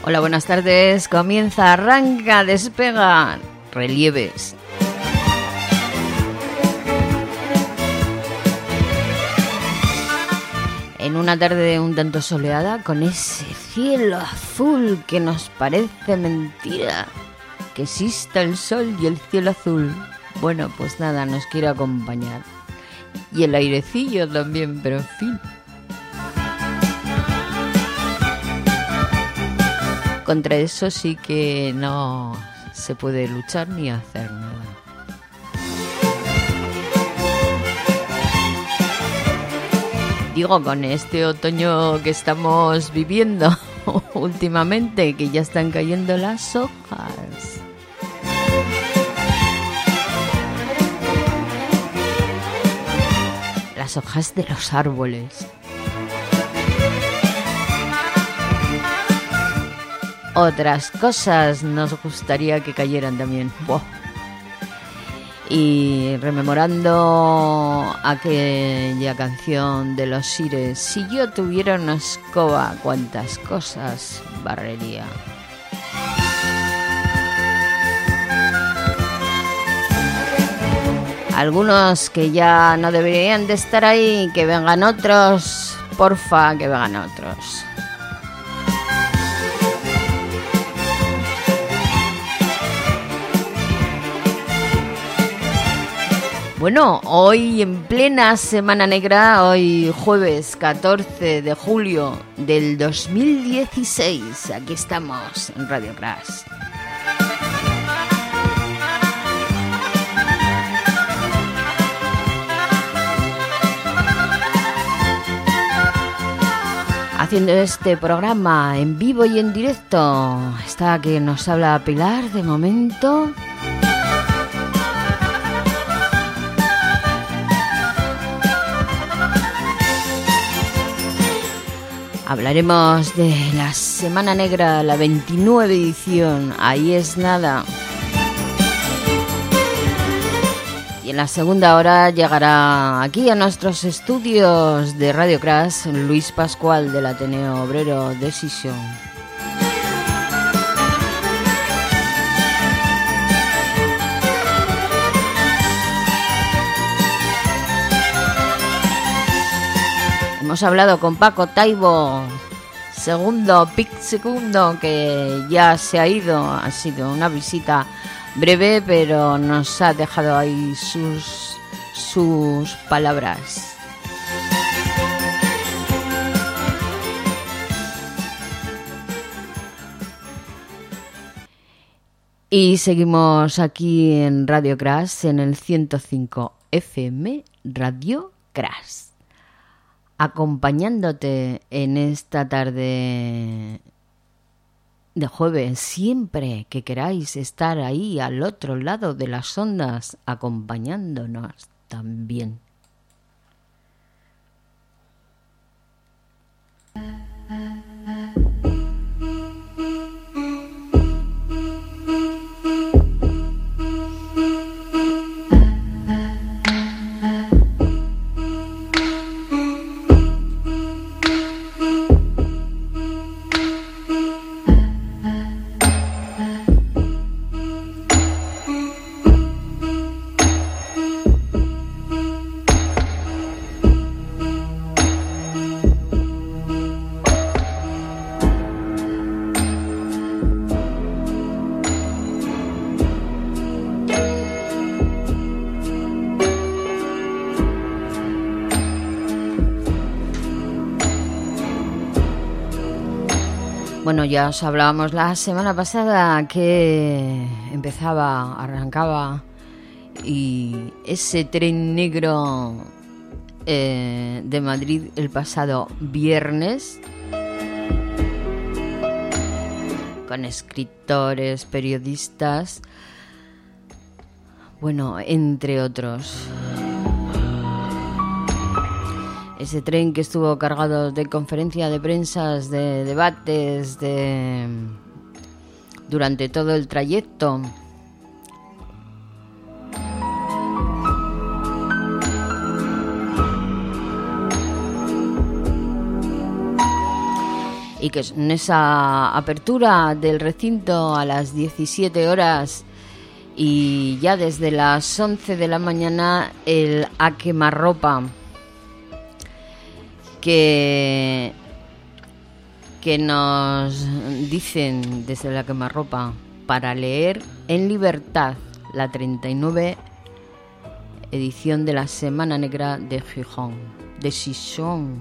Hola, buenas tardes. Comienza, arranca, despega, relieves. En una tarde un tanto soleada, con ese cielo azul que nos parece mentira, que exista el sol y el cielo azul. Bueno, pues nada, nos quiere acompañar. Y el airecillo también, pero en fin. Contra eso sí que no se puede luchar ni hacer nada. Digo, con este otoño que estamos viviendo últimamente, que ya están cayendo las hojas. Las hojas de los árboles. Otras cosas nos gustaría que cayeran también. ¡Wow! Y rememorando aquella canción de los Sires, si yo tuviera una escoba, cuántas cosas barrería. Algunos que ya no deberían de estar ahí, que vengan otros, porfa, que vengan otros. Bueno, hoy en plena Semana Negra, hoy jueves 14 de julio del 2016, aquí estamos en Radio Crash. Haciendo este programa en vivo y en directo, está que nos habla Pilar de momento. Hablaremos de la Semana Negra, la 29 edición, ahí es nada. Y en la segunda hora llegará aquí a nuestros estudios de Radio Crash Luis Pascual del Ateneo Obrero Decision. Hemos hablado con Paco Taibo, Pic Segundo, que ya se ha ido. Ha sido una visita breve, pero nos ha dejado ahí sus palabras. Y seguimos aquí en Radio Crash, en el 105 FM, Radio Crash, acompañándote en esta tarde de jueves, siempre que queráis estar ahí al otro lado de las ondas, acompañándonos también. Bueno, ya os hablábamos la semana pasada que arrancaba y ese tren negro de Madrid el pasado viernes, con escritores, periodistas, bueno, entre otros. Ese tren que estuvo cargado de conferencia de prensa, de debates, durante todo el trayecto. y que en esa apertura del recinto a las 17 horas y ya desde las 11 de la mañana el A Quemarropa, que nos dicen desde la Quemarropa para leer en libertad la 39 edición de la Semana Negra de Gijón, de Gijón.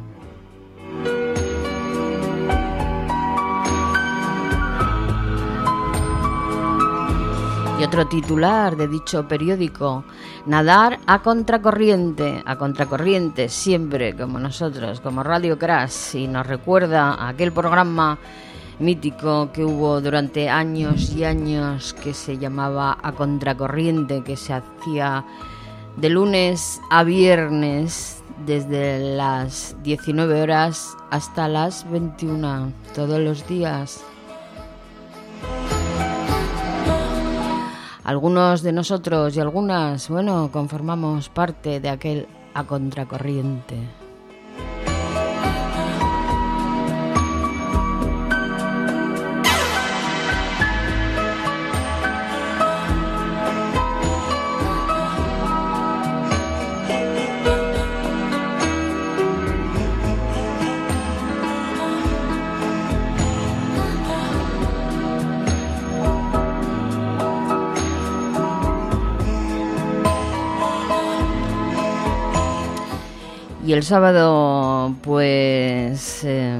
Y otro titular de dicho periódico: nadar a contracorriente siempre, como nosotros, como Radio Crash, y nos recuerda a aquel programa mítico que hubo durante años y años que se llamaba A Contracorriente, que se hacía de lunes a viernes desde las 19 horas hasta las 21, todos los días. Algunos de nosotros y algunas, bueno, conformamos parte de aquel A Contracorriente. Y el sábado, pues,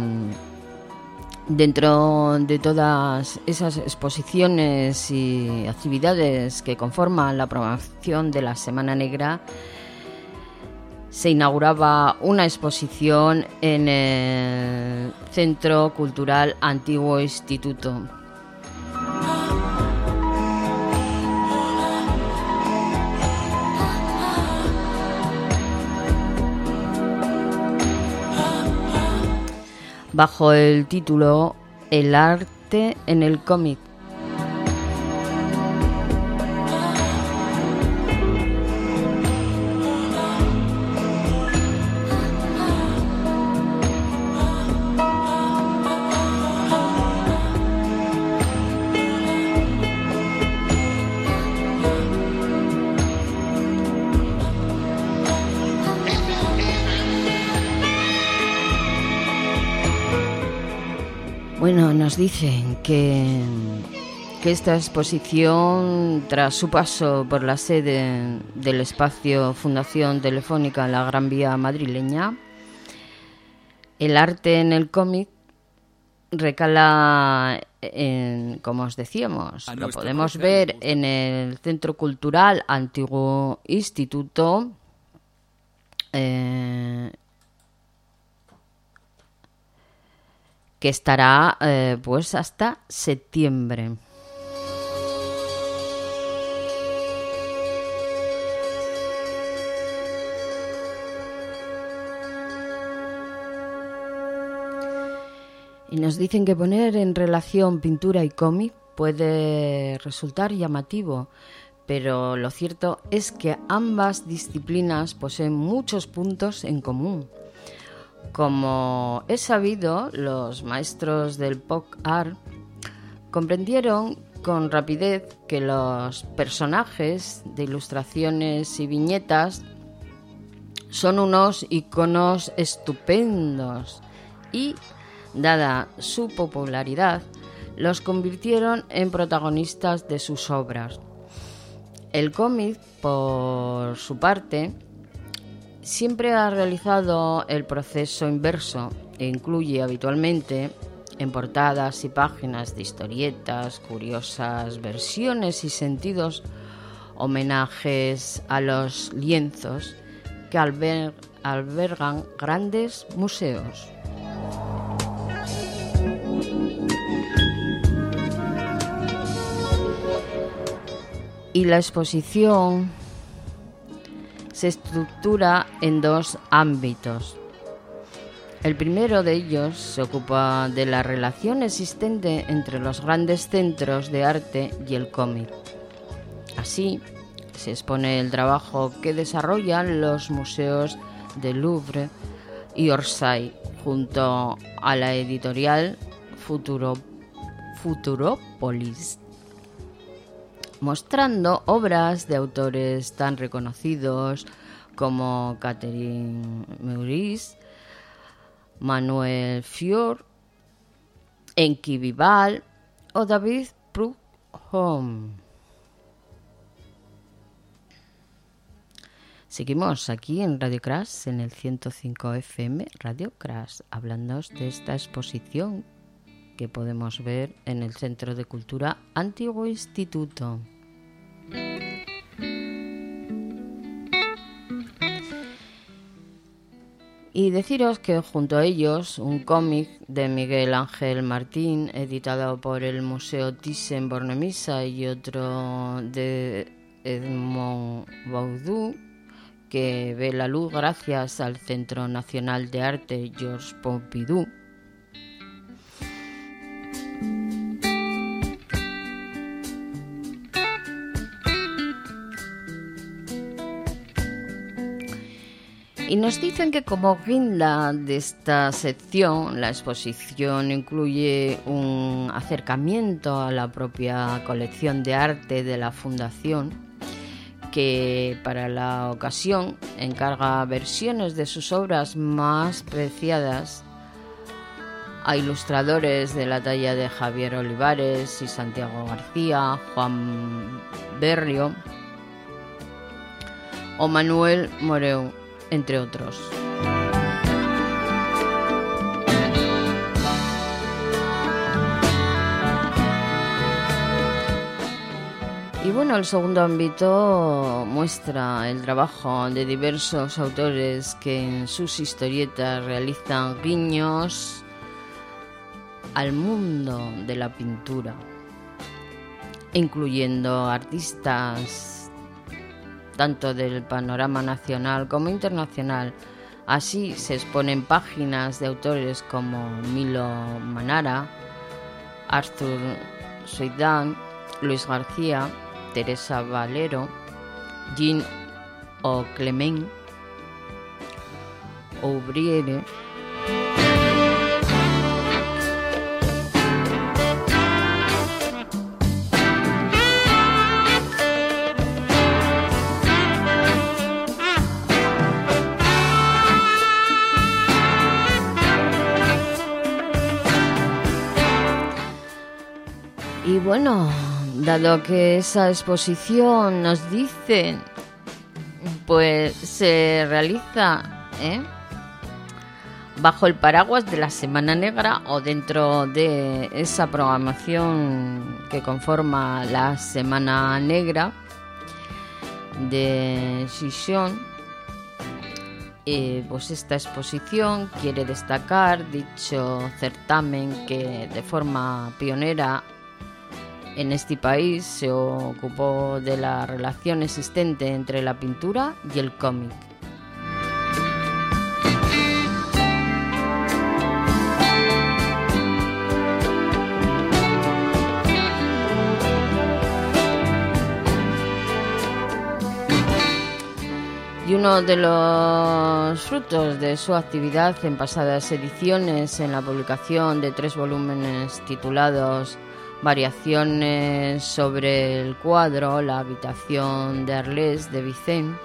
dentro de todas esas exposiciones y actividades que conforman la programación de la Semana Negra, se inauguraba una exposición en el Centro Cultural Antiguo Instituto. Bajo el título El arte en el cómic. Bueno, nos dicen que esta exposición, tras su paso por la sede del espacio Fundación Telefónica en la Gran Vía madrileña, el arte en el cómic recala en, como os decíamos, lo podemos ver en el Centro Cultural Antiguo Instituto, que estará pues hasta septiembre. Y nos dicen que poner en relación pintura y cómic puede resultar llamativo, pero lo cierto es que ambas disciplinas poseen muchos puntos en común. Como es sabido, los maestros del pop art comprendieron con rapidez que los personajes de ilustraciones y viñetas son unos iconos estupendos y, dada su popularidad, los convirtieron en protagonistas de sus obras. El cómic, por su parte, siempre ha realizado el proceso inverso e incluye habitualmente en portadas y páginas de historietas, curiosas versiones y sentidos, homenajes a los lienzos que albergan grandes museos. Y la exposición se estructura en dos ámbitos. El primero de ellos se ocupa de la relación existente entre los grandes centros de arte y el cómic. Así, se expone el trabajo que desarrollan los museos del Louvre y Orsay, junto a la editorial Futurópolis, mostrando obras de autores tan reconocidos como Catherine Meurice, Manuel Fior, Enki Vival o David Prudhomme. Seguimos aquí en Radio Crash, en el 105 FM, Radio Crash, hablando de esta exposición que podemos ver en el Centro de Cultura Antiguo Instituto. Y deciros que junto a ellos un cómic de Miguel Ángel Martín, editado por el Museo Thyssen-Bornemisza, y otro de Edmond Baudoux, que ve la luz gracias al Centro Nacional de Arte Georges Pompidou. Y nos dicen que como guinda de esta sección, la exposición incluye un acercamiento a la propia colección de arte de la Fundación, que para la ocasión encarga versiones de sus obras más preciadas a ilustradores de la talla de Javier Olivares y Santiago García, Juan Berrio o Manuel Moreu, entre otros. Y bueno, el segundo ámbito muestra el trabajo de diversos autores que en sus historietas realizan guiños al mundo de la pintura, incluyendo artistas tanto del panorama nacional como internacional. Así se exponen páginas de autores como Milo Manara, Arthur Suidan, Luis García, Teresa Valero, Jean O'Clement, Aubriere, y bueno, dado que esa exposición, nos dicen, pues se realiza bajo el paraguas de la Semana Negra o dentro de esa programación que conforma la Semana Negra de Gijón, pues esta exposición quiere destacar dicho certamen que de forma pionera en este país se ocupó de la relación existente entre la pintura y el cómic. Y uno de los frutos de su actividad en pasadas ediciones, en la publicación de 3 volúmenes titulados Variaciones sobre el cuadro La habitación de Arles de Vicent,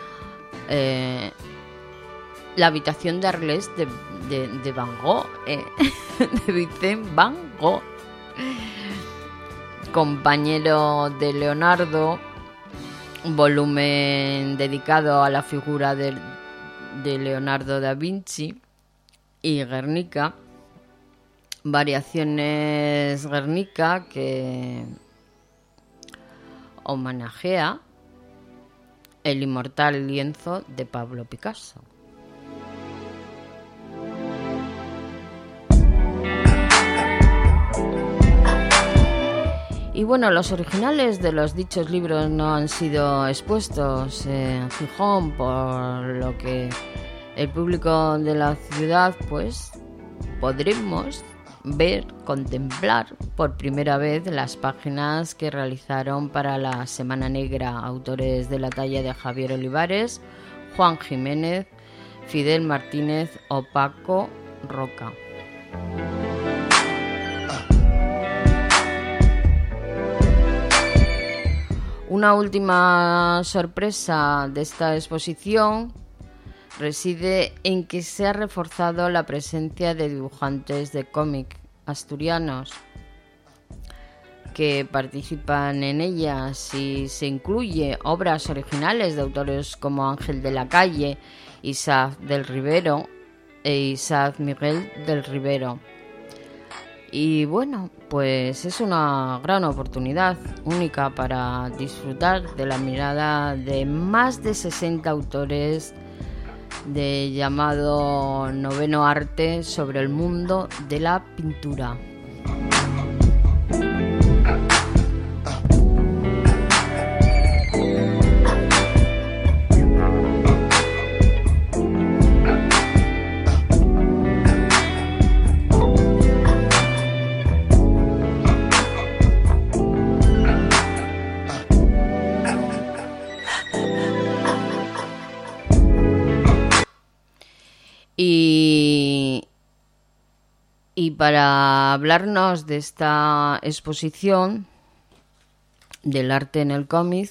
la habitación de Arles de Van Gogh, de Vicent Van Gogh, compañero de Leonardo, un volumen dedicado a la figura de Leonardo da Vinci, y Guernica, Variaciones Guernica, que homenajea el inmortal lienzo de Pablo Picasso. Y bueno, los originales de los dichos libros no han sido expuestos en Gijón, por lo que el público de la ciudad pues podremos ver, contemplar por primera vez las páginas que realizaron para la Semana Negra autores de la talla de Javier Olivares, Juan Jiménez, Fidel Martínez o Paco Roca. Una última sorpresa de esta exposición reside en que se ha reforzado la presencia de dibujantes de cómic asturianos que participan en ellas, y se incluye obras originales de autores como Ángel de la Calle, Isaac del Rivero e Isaac Miguel del Rivero. Y bueno, pues es una gran oportunidad única para disfrutar de la mirada de más de 60 autores de llamado noveno arte sobre el mundo de la pintura. Y para hablarnos de esta exposición del arte en el cómic,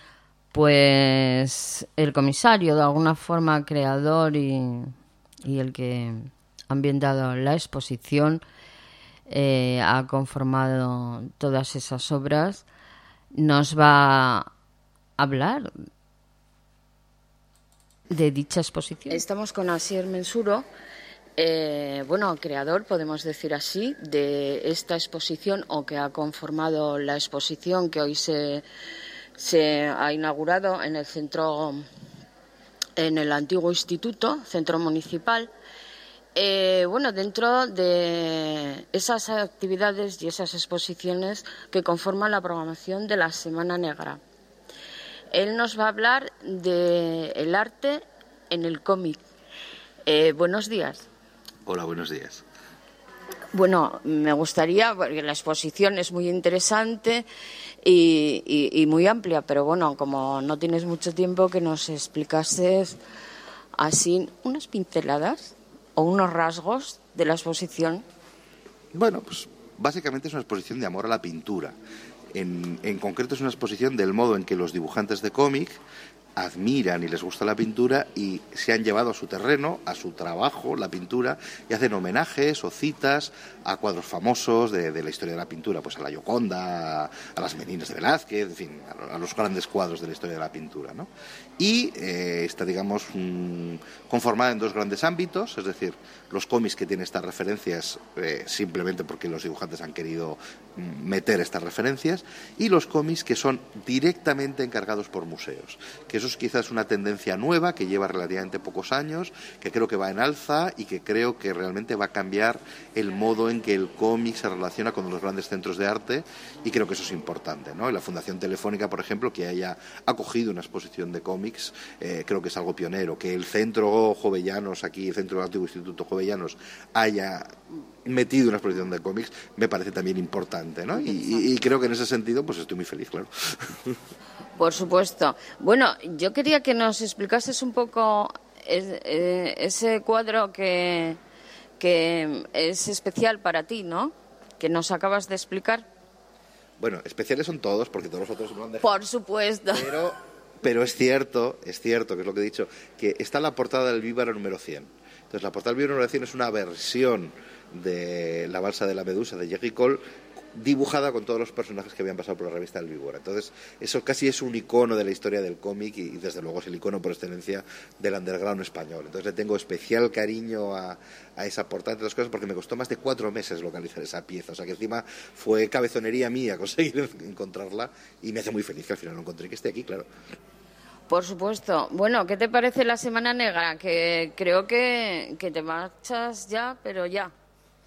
pues el comisario, de alguna forma creador y el que ha ambientado la exposición, ha conformado todas esas obras, nos va a hablar de dicha exposición. Estamos con Asier Mensuro, creador, podemos decir así, de esta exposición, o que ha conformado la exposición que hoy se ha inaugurado en el centro, en el antiguo instituto, centro municipal. Dentro de esas actividades y esas exposiciones que conforman la programación de la Semana Negra. Él nos va a hablar del arte en el cómic. Buenos días. Hola, buenos días. Bueno, me gustaría, porque la exposición es muy interesante y muy amplia, pero bueno, como no tienes mucho tiempo, que nos explicases así unas pinceladas o unos rasgos de la exposición. Bueno, pues básicamente es una exposición de amor a la pintura. En concreto es una exposición del modo en que los dibujantes de cómic admiran y les gusta la pintura y se han llevado a su terreno, a su trabajo, la pintura, y hacen homenajes o citas a cuadros famosos de la historia de la pintura, pues a la Gioconda, a las Meninas de Velázquez, en fin, a los grandes cuadros de la historia de la pintura, ¿no? Y está, digamos, conformada en dos grandes ámbitos, es decir, los cómics que tienen estas referencias simplemente porque los dibujantes han querido meter estas referencias, y los cómics que son directamente encargados por museos, que eso es quizás una tendencia nueva que lleva relativamente pocos años, que creo que va en alza y que creo que realmente va a cambiar el modo en que el cómic se relaciona con los grandes centros de arte, y creo que eso es importante, ¿no? Y la Fundación Telefónica, por ejemplo, que haya acogido una exposición de cómics, creo que es algo pionero. Que el Centro Jovellanos, aquí el Centro del Antiguo Instituto Jovellanos, haya metido una exposición de cómics, me parece también importante, ¿no? Y creo que en ese sentido pues estoy muy feliz, claro. Por supuesto. Bueno, yo quería que nos explicases un poco ese cuadro que es especial para ti, ¿no? Que nos acabas de explicar. Bueno, especiales son todos, porque todos los otros lo han dejado. Por supuesto. Pero es cierto, que es lo que he dicho, que está la portada del Víbaro número 100. Entonces, la portada del Víbaro número 100 es una versión de La balsa de la Medusa de Jerry Cole, dibujada con todos los personajes que habían pasado por la revista del Víbora. Entonces, eso casi es un icono de la historia del cómic y desde luego es el icono por excelencia del underground español. Entonces, le tengo especial cariño a esa portada, entre otras cosas, porque me costó más de 4 meses localizar esa pieza. O sea, que encima fue cabezonería mía conseguir encontrarla, y me hace muy feliz que al final lo encontré, que esté aquí, claro. Por supuesto. Bueno, ¿qué te parece la Semana Negra? Que creo que te marchas ya, pero ya.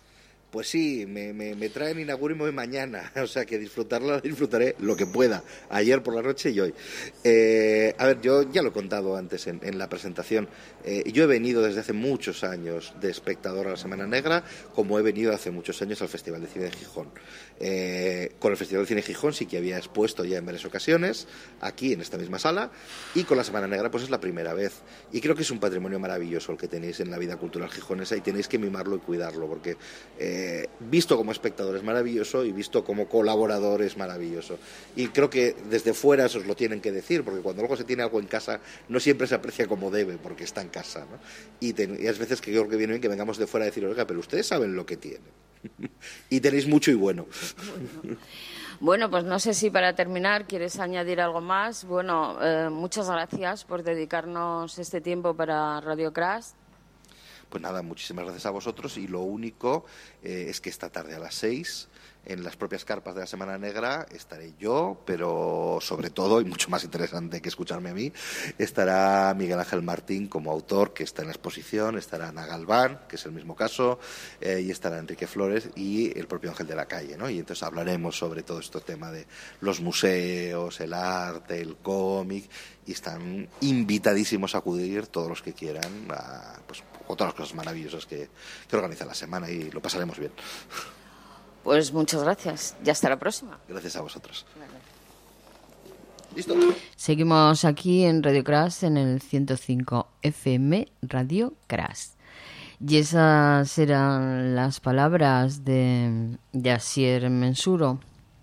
Pues sí, me traen inauguro y me voy mañana, o sea que disfrutaré lo que pueda, ayer por la noche y hoy. A ver, yo ya lo he contado antes en la presentación, yo he venido desde hace muchos años de espectador a la Semana Negra, como he venido hace muchos años al Festival de Cine de Gijón. Con el Festival de Cine de Gijón sí que había expuesto ya en varias ocasiones, aquí en esta misma sala, y con la Semana Negra pues es la primera vez. Y creo que es un patrimonio maravilloso el que tenéis en la vida cultural gijonesa y tenéis que mimarlo y cuidarlo, porque visto como espectador es maravilloso y visto como colaborador es maravilloso. Y creo que desde fuera os lo tienen que decir, porque cuando luego se tiene algo en casa no siempre se aprecia como debe, porque está en casa, ¿no? Y hay veces que creo que viene bien que vengamos de fuera a decir, oiga, pero ustedes saben lo que tienen. Y tenéis mucho y bueno. Bueno, pues no sé si para terminar quieres añadir algo más. Bueno, muchas gracias por dedicarnos este tiempo para Radio Crash. Pues nada, muchísimas gracias a vosotros y lo único es que esta tarde a las 6 en las propias carpas de la Semana Negra estaré yo, pero sobre todo, y mucho más interesante que escucharme a mí, estará Miguel Ángel Martín como autor, que está en la exposición, estará Ana Galván, que es el mismo caso, y estará Enrique Flores y el propio Ángel de la Calle, ¿no? Y entonces hablaremos sobre todo este tema de los museos, el arte, el cómic, y están invitadísimos a acudir todos los que quieran a pues, todas las cosas maravillosas que organiza la semana y lo pasaremos bien. Pues muchas gracias. Ya hasta la próxima. Gracias a vosotros. ¿Listo? Seguimos aquí en Radio Crash, en el 105 FM Radio Crash. Y esas eran las palabras de Asier Mensuro,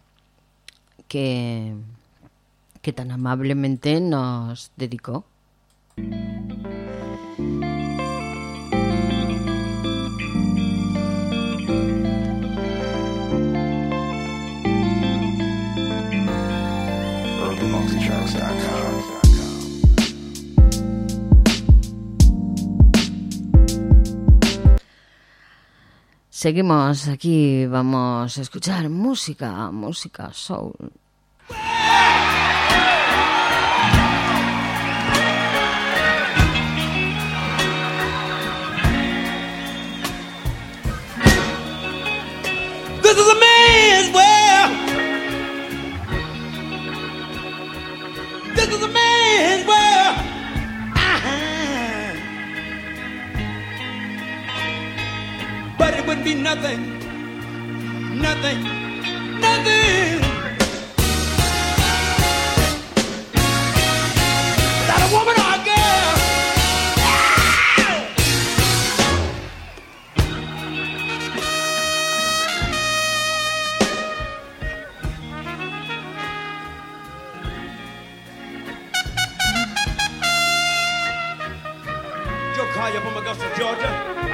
que tan amablemente nos dedicó. Seguimos aquí, vamos a escuchar música soul. This is a man's world. This is a man's world. But it would be nothing without a woman or a girl. Joe Collier from Augusta, Georgia.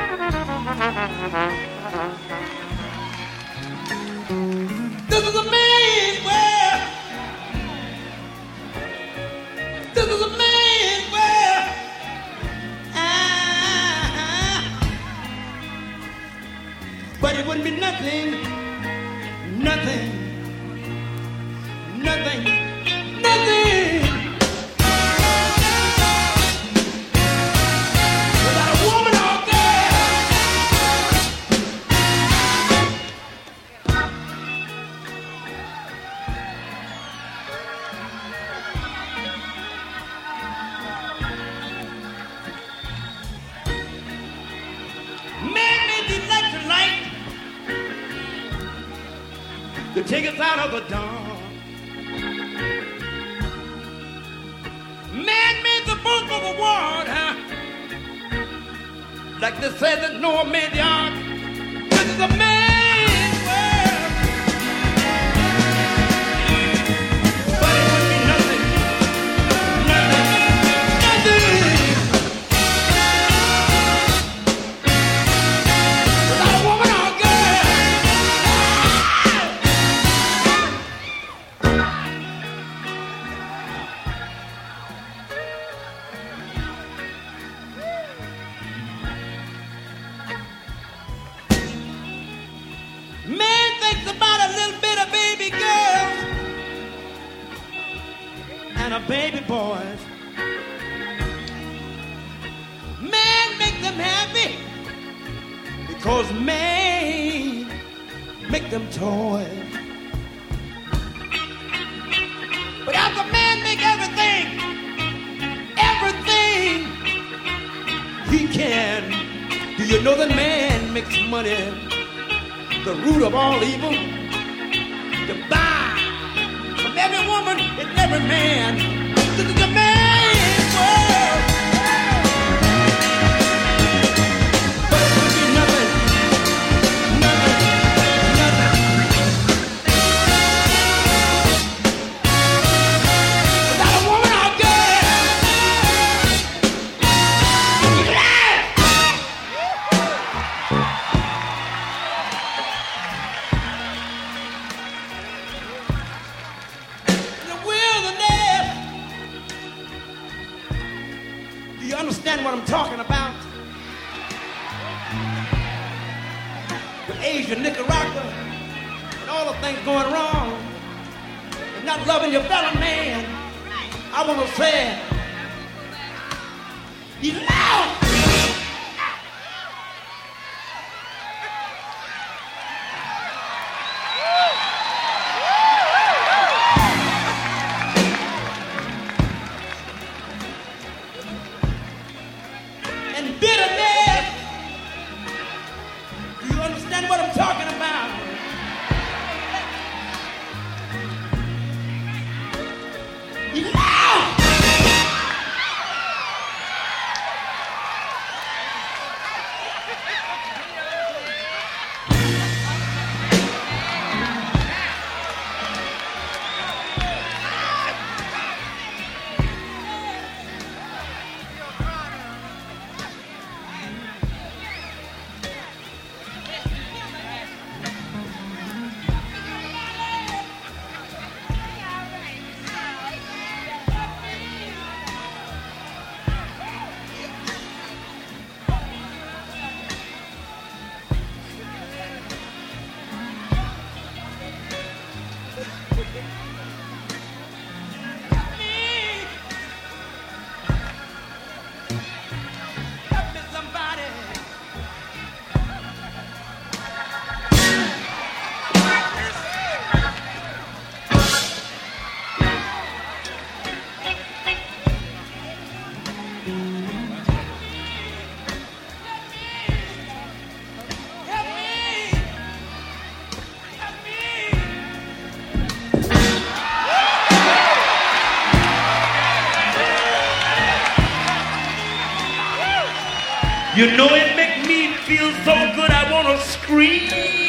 This is a man's world. This is a man's world. But it wouldn't be nothing without a woman or a girl. Man made the electric light to take us out of the dark. Man made the boat for the water, like they said that Noah made the ark. This is a man's world. But it would be nothing without a woman or a girl. Man thinks about a little bit of baby girls and a baby boys. Man make them happy because man make them toys. But after man make everything he can, do you know that man makes money, the root of all evil? To buy from every woman and every man. This is the man's world. But it could be nothing. Without a woman out there. Understand what I'm talking about? With Asia, Nicaragua, and all the things going wrong, and not loving your fellow man, I want to say, he's loud. You know it make me feel so good I want to scream.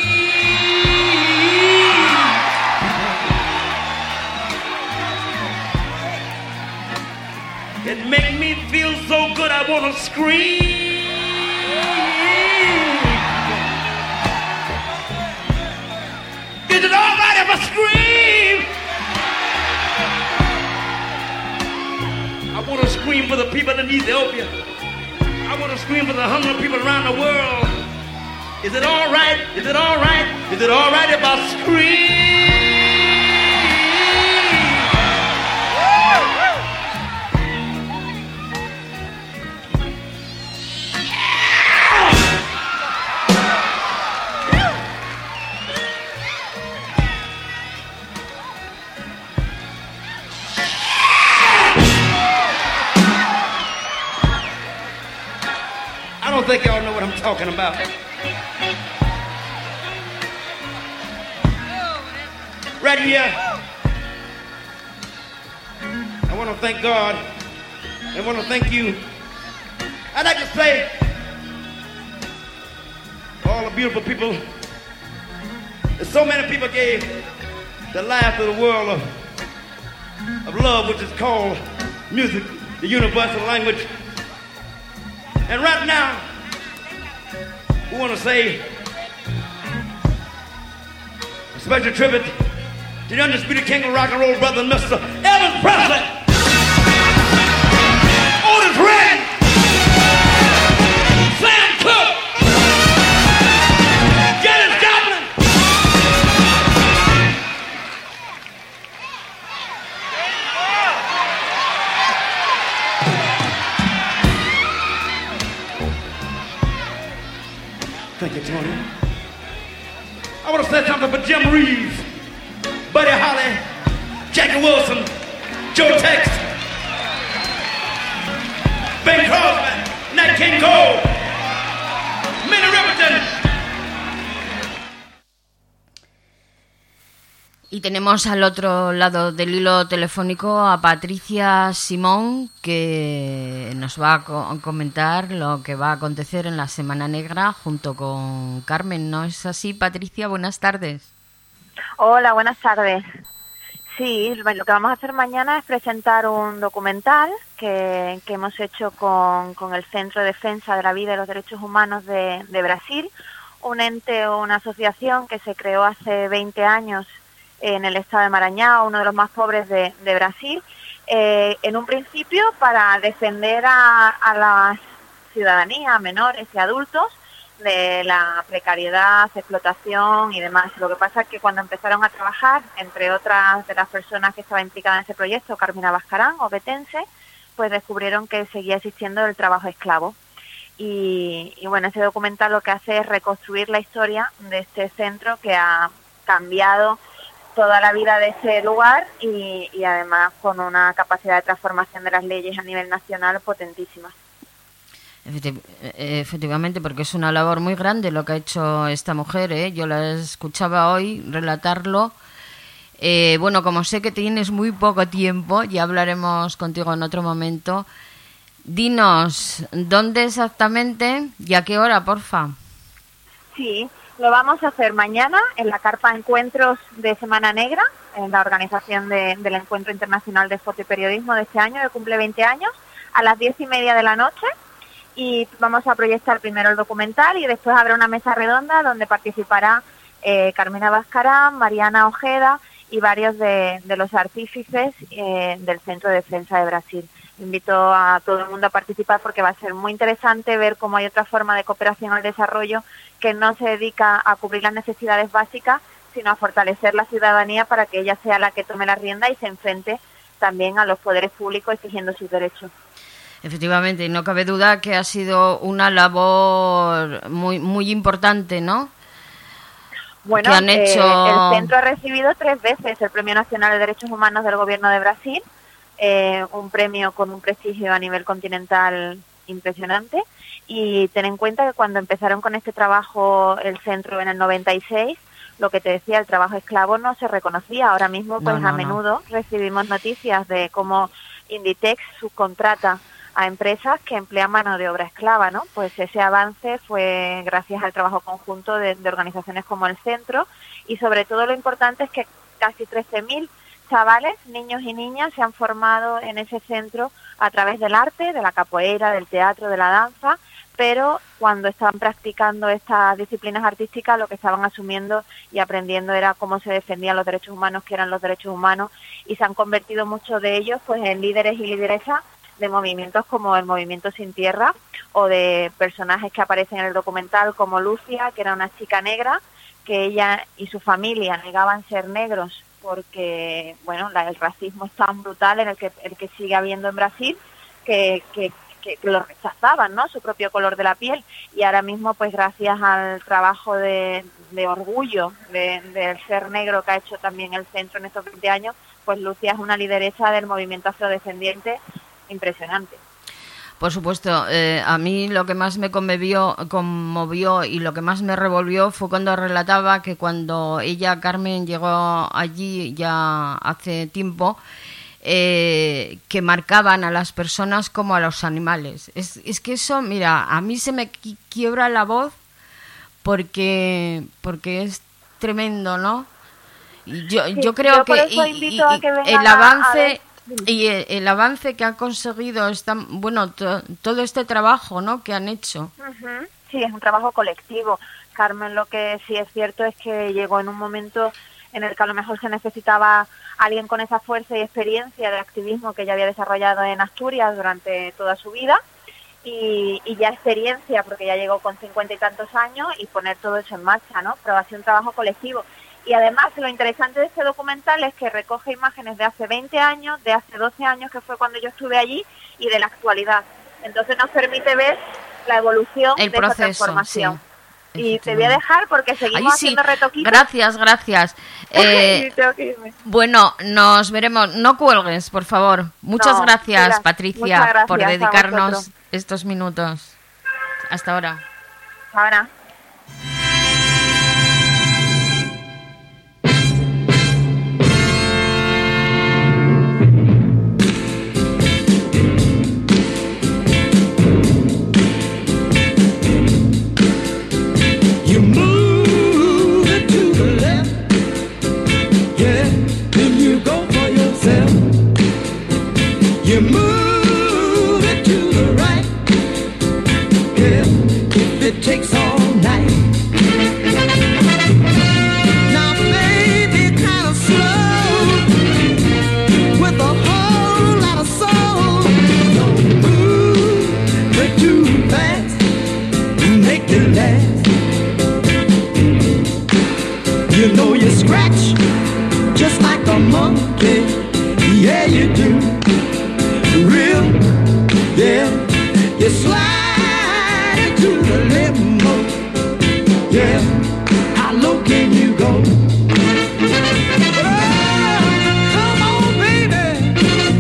It make me feel so good I want to scream. Is it all right if I scream? I want to scream for the people in Ethiopia. I want to scream for the hungry people around the world. Is it all right? Is it all right? Is it all right if I scream? I don't think y'all know what I'm talking about. Right here, I want to thank God. I want to thank you. I'd like to say for all the beautiful people, that so many people gave their life to the world of love, which is called music, the universal language. And right now, we want to say a special tribute to the undisputed king of rock and roll, brother, Mr. Elvis Presley. Otis Redding. Sam Cooke. Janis Joplin. Thank you, Tony. I want to say something for Jim Reeves, Buddy Holly, Jackie Wilson, Joe Tex, Ben Crosby, Nat King Cole, Minnie Riperton. Y tenemos al otro lado del hilo telefónico a Patricia Simón, que nos va a comentar lo que va a acontecer en la Semana Negra junto con Carmen. ¿No es así, Patricia? Buenas tardes. Hola, buenas tardes. Sí, lo que vamos a hacer mañana es presentar un documental que hemos hecho con el Centro de Defensa de la Vida y los Derechos Humanos de Brasil, un ente o una asociación que se creó hace 20 años en el estado de Maranhão, uno de los más pobres de Brasil, en un principio para defender a la ciudadanía, a menores y adultos, de la precariedad, explotación y demás. Lo que pasa es que cuando empezaron a trabajar, entre otras de las personas que estaban implicadas en ese proyecto, Carmina Bascarán, obetense, pues descubrieron que seguía existiendo el trabajo esclavo. Y bueno, ese documental lo que hace es reconstruir la historia de este centro que ha cambiado toda la vida de ese lugar y además con una capacidad de transformación de las leyes a nivel nacional potentísima. Efectivamente, porque es una labor muy grande lo que ha hecho esta mujer, ¿eh? Yo la escuchaba hoy relatarlo. Bueno, como sé que tienes muy poco tiempo, ya hablaremos contigo en otro momento. Dinos, ¿dónde exactamente y a qué hora, porfa? Sí, lo vamos a hacer mañana en la Carpa Encuentros de Semana Negra, en la organización del Encuentro Internacional de Foto y Periodismo de este año, que cumple 20 años, a las 10:30 de la noche. Y vamos a proyectar primero el documental y después habrá una mesa redonda donde participará Carmina Bascarán, Mariana Ojeda y varios de los artífices del Centro de Defensa de Brasil. Invito a todo el mundo a participar porque va a ser muy interesante ver cómo hay otra forma de cooperación al desarrollo que no se dedica a cubrir las necesidades básicas, sino a fortalecer la ciudadanía para que ella sea la que tome la rienda y se enfrente también a los poderes públicos exigiendo sus derechos. Efectivamente, y no cabe duda que ha sido una labor muy importante, ¿no? Bueno, que han hecho... el centro ha recibido 3 veces el Premio Nacional de Derechos Humanos del Gobierno de Brasil, un premio con un prestigio a nivel continental impresionante, y ten en cuenta que cuando empezaron con este trabajo el centro en el 96, lo que te decía, el trabajo esclavo no se reconocía. Ahora mismo pues a menudo recibimos noticias de cómo Inditex subcontrata a empresas que emplean mano de obra esclava, ¿no? Pues ese avance fue gracias al trabajo conjunto de organizaciones como el Centro, y sobre todo lo importante es que casi 13.000 chavales, niños y niñas, se han formado en ese centro a través del arte, de la capoeira, del teatro, de la danza, pero cuando estaban practicando estas disciplinas artísticas lo que estaban asumiendo y aprendiendo era cómo se defendían los derechos humanos, qué eran los derechos humanos, y se han convertido muchos de ellos pues en líderes y lideresas de movimientos como el Movimiento Sin Tierra, o de personajes que aparecen en el documental como Lucia, que era una chica negra, que ella y su familia negaban ser negros porque bueno, el racismo es tan brutal en el que sigue habiendo en Brasil que lo rechazaban, ¿no? Su propio color de la piel, y ahora mismo pues gracias al trabajo de orgullo del ser negro que ha hecho también el centro en estos 20 años, pues Lucia es una lideresa del movimiento afrodescendiente impresionante. Por supuesto, a mí lo que más me conmovió y lo que más me revolvió fue cuando relataba que cuando ella, Carmen, llegó allí ya hace tiempo, que marcaban a las personas como a los animales. Es que eso, mira, a mí se me quiebra la voz porque es tremendo, ¿no? Y yo creo que el avance... Y el avance que han conseguido, todo este trabajo, ¿no?, que han hecho. Uh-huh. Sí, es un trabajo colectivo. Carmen, lo que sí es cierto es que llegó en un momento en el que a lo mejor se necesitaba alguien con esa fuerza y experiencia de activismo que ella había desarrollado en Asturias durante toda su vida, y ya experiencia, porque ya llegó con 50 y tantos años, y poner todo eso en marcha, ¿no? Pero ha sido un trabajo colectivo. Y además lo interesante de este documental es que recoge imágenes de hace 20 años, de hace 12 años, que fue cuando yo estuve allí, y de la actualidad. Entonces nos permite ver la evolución el de proceso, esa transformación. Y te voy a dejar porque seguimos haciendo retoquitos. Gracias. Tengo que irme. Bueno, nos veremos. No cuelgues, por favor. Muchas gracias, Patricia, muchas gracias por dedicarnos estos minutos. Hasta ahora. Ahora. You move it to the right, yeah, if it takes all night. Now baby, kind of slow, with a whole lot of soul. Don't move it too fast, make it last. You know you scratch just like a monkey, yeah you do. Real, yeah, you slide into the limbo, yeah, how low can you go? Oh, come on, baby,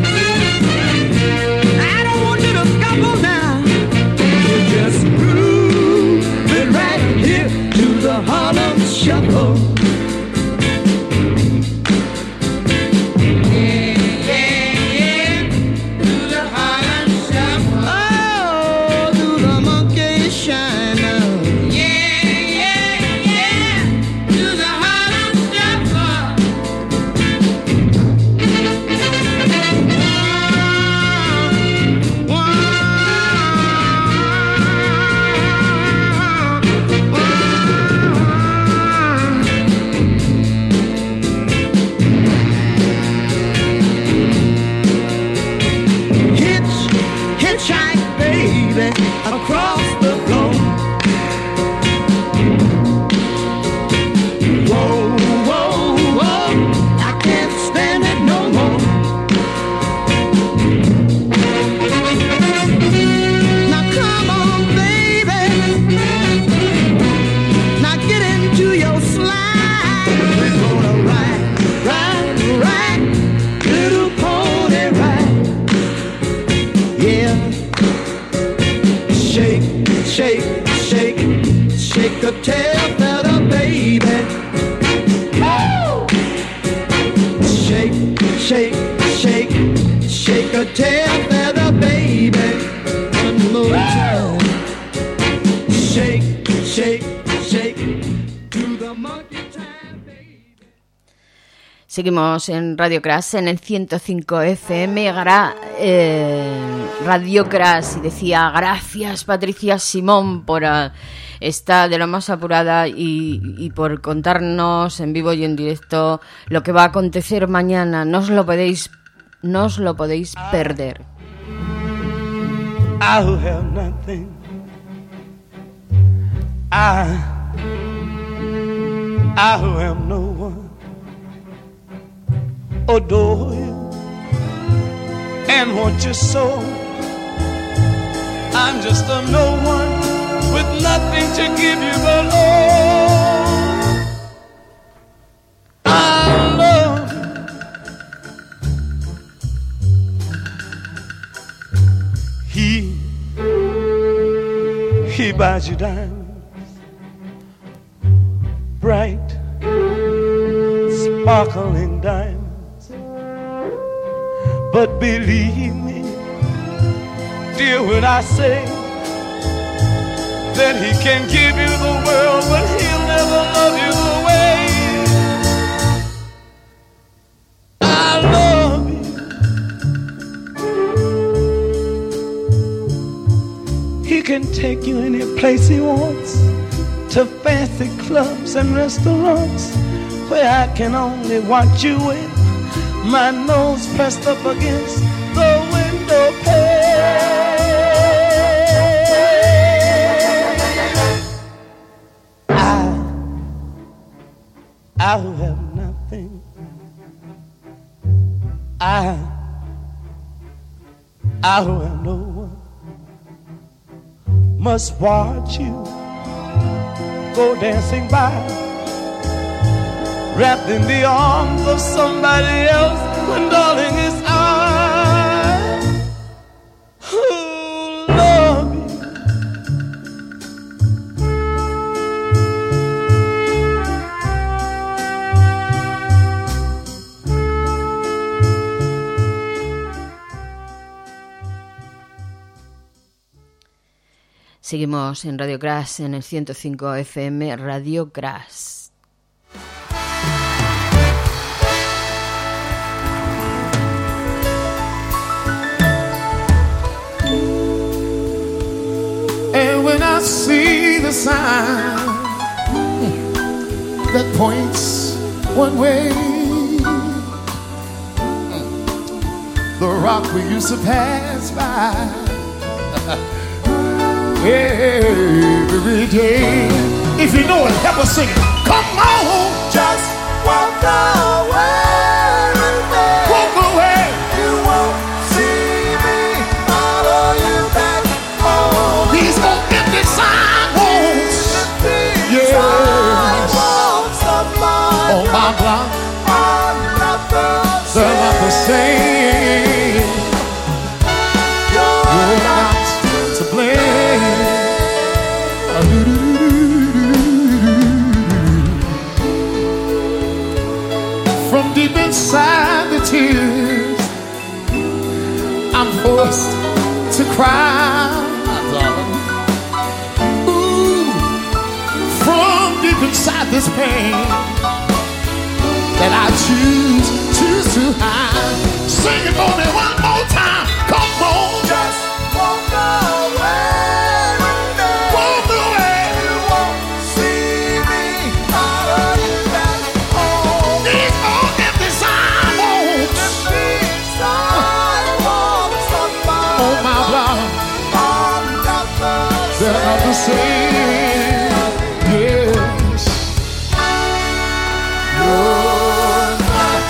I don't want you to stumble now. You just groove it right here to the Harlem Shuffle. Across the floor. Whoa, whoa, whoa, I can't stand it no more. Now come on, baby, now get into your slide. We're gonna ride, little pony ride, yeah. Shake, shake a tail feather, baby. Woo! Shake a tail feather, baby. One more time. Shake to the monkey time, baby. Seguimos en Radio Crash en el 105 FM. Radio Crash, y decía gracias Patricia Simón por estar de lo más apurada y por contarnos en vivo y en directo lo que va a acontecer mañana. No os lo podéis perder. I who have nothing, I who am no one, adore you and want you so. I'm just a no one with nothing to give you but all. I love you. He buys you diamonds, bright, sparkling diamonds. But believe me, dear, when I say that he can give you the world, but he'll never love you the way I love you. He can take you any place he wants, to fancy clubs and restaurants, where I can only watch you with my nose pressed up against the window pane. I who have nothing, I who have no one, must watch you go dancing by, wrapped in the arms of somebody else, when darling it's I who love you. Seguimos en Radio Crash, en el 105 FM, Radio Crash. And when I see the sign that points one way, the rock we used to pass by every day. If you know it, help us sing it. Come on, just walk away. Walk away. You won't see me follow you back home. These old empty sidewalks, yeah, on my block, they're not the same. You're not to blame. From deep inside the tears, I'm forced to cry. Ooh, from deep inside this pain that I choose to hide. Sing it for me one more time. Come on, just walk away. They're not the same, yes. You're not.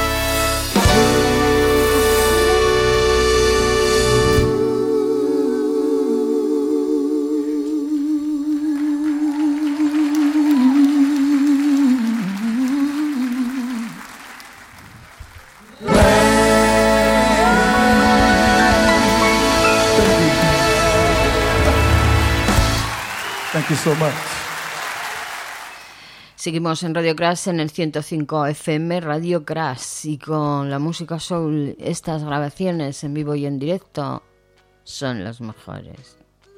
Thank you so much. Seguimos en Radio Crash, en el 105 FM, Radio Crash, y con la música soul, estas grabaciones en vivo y en directo son las mejores.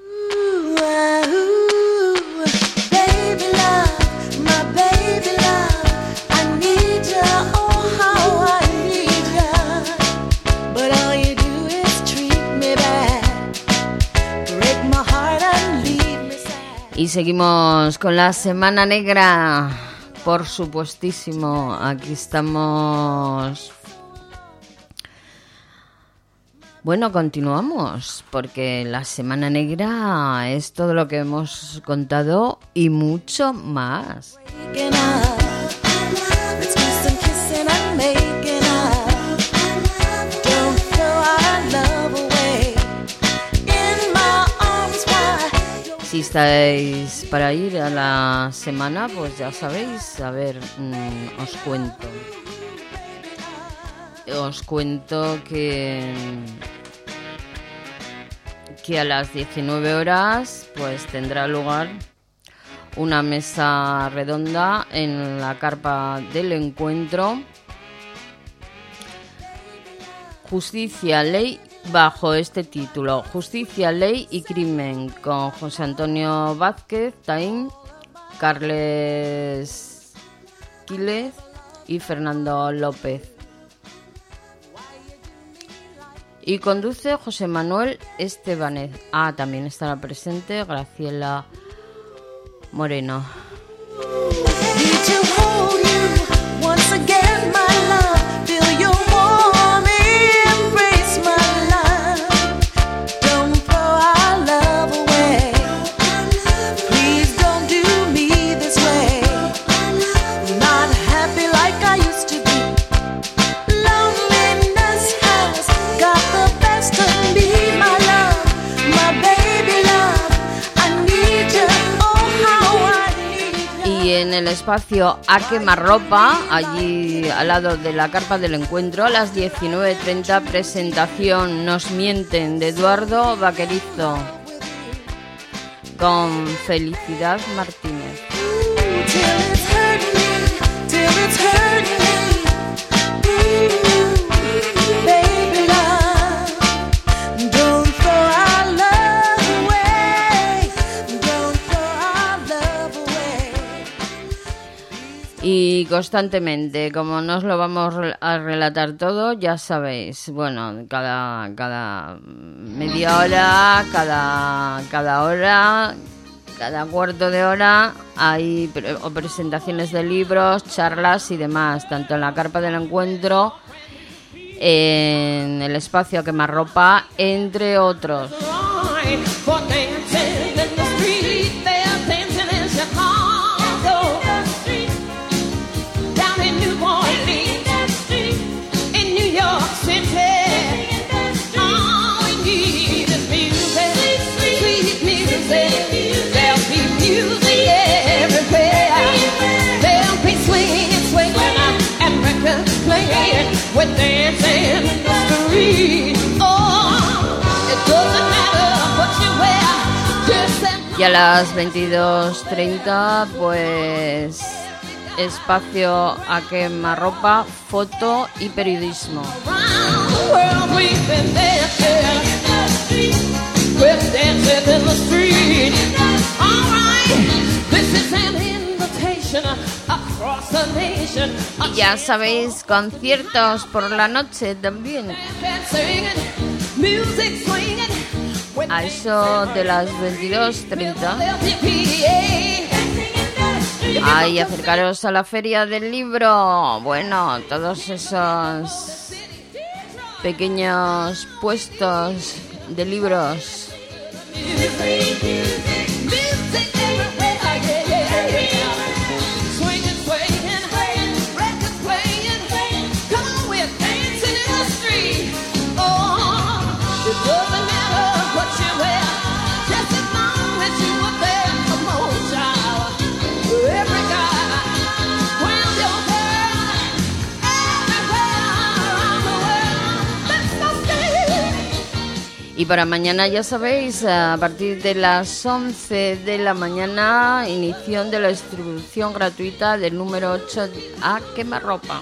Baby love, my baby love, I need you, oh how I need you, but all you do is treat me bad, break my heart and leave. Y seguimos con la Semana Negra, por supuestísimo, aquí estamos. Bueno, continuamos, porque la Semana Negra es todo lo que hemos contado y mucho más. Si estáis para ir a la semana, pues ya sabéis, a ver, os cuento que a las 19 horas pues tendrá lugar una mesa redonda en la carpa del encuentro. Justicia, ley, bajo este título, Justicia, Ley y Crimen, con José Antonio Vázquez Taín, Carles Quílez y Fernando López. Y conduce José Manuel Estebanez. También estará presente Graciela Moreno. espacio A Quemarropa, allí al lado de la carpa del encuentro, a las 19:30, presentación Nos mienten de Eduardo Vaquerizo con Felicidad Martínez. Y constantemente, como no os lo vamos a relatar todo, ya sabéis, bueno, cada media hora, cada hora, cada cuarto de hora hay presentaciones de libros, charlas y demás, tanto en la carpa del encuentro, en el espacio A Quemarropa, entre otros. Y a las 22:30, pues espacio A Quemarropa, foto y periodismo. Y ya sabéis, conciertos por la noche también. A eso de las 22:30. Ay, acercaros a la Feria del Libro. Bueno, todos esos pequeños puestos de libros. Y para mañana, ya sabéis, a partir de las 11 de la mañana, inicio de la distribución gratuita del número 8 A Quemarropa.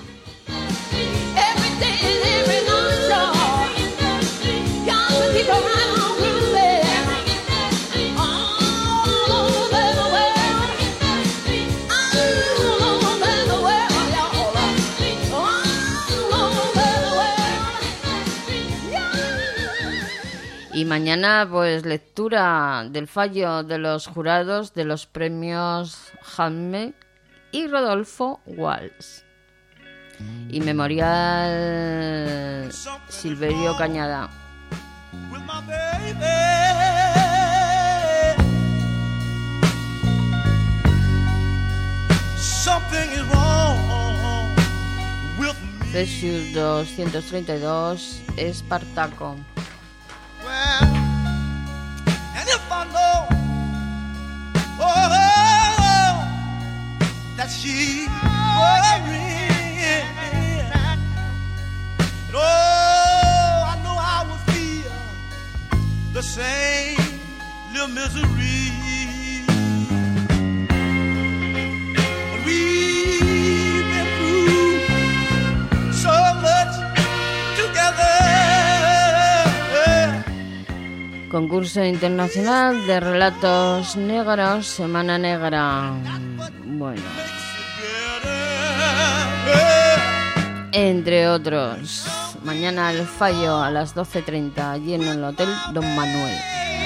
Y mañana, pues, lectura del fallo de los jurados de los premios Jaime y Rodolfo Walsh. Y memorial Silverio Cañada. Precious 232, Espartaco. And if I know, that she worrying, I know I would feel the same little misery. But we've been through so much together. Concurso Internacional de Relatos Negros, Semana Negra. Bueno, entre otros, mañana el fallo a las 12:30 allí en el Hotel Don Manuel.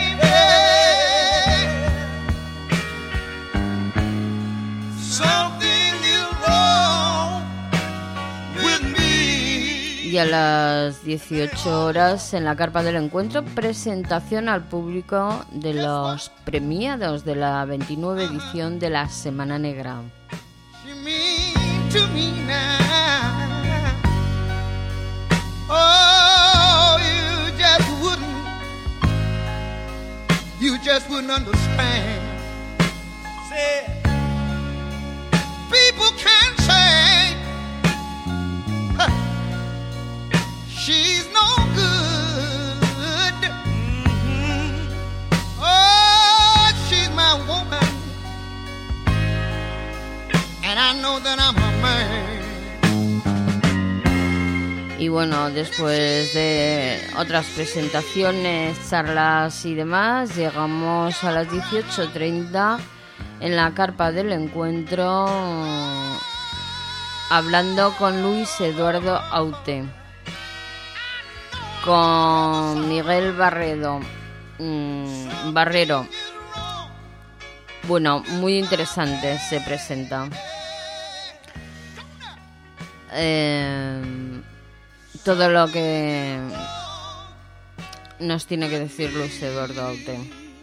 Y a las 18 horas en la carpa del encuentro, presentación al público de los premiados de la 29 edición de la Semana Negra. You just wouldn't understand. Say, Y bueno, después de otras presentaciones, charlas y demás, llegamos a las 18:30 en la carpa del encuentro, hablando con Luis Eduardo Aute, con Miguel Barrero. Bueno, muy interesante se presenta. Todo lo que nos tiene que decir Luis Eduardo Aute.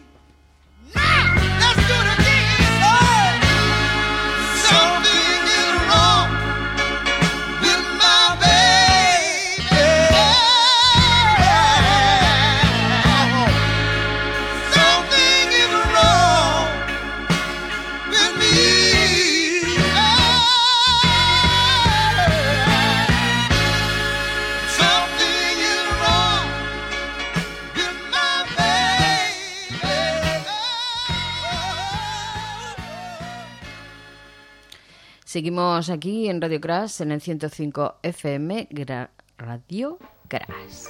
Seguimos aquí en Radio Crash, en el 105 FM, Radio Crash.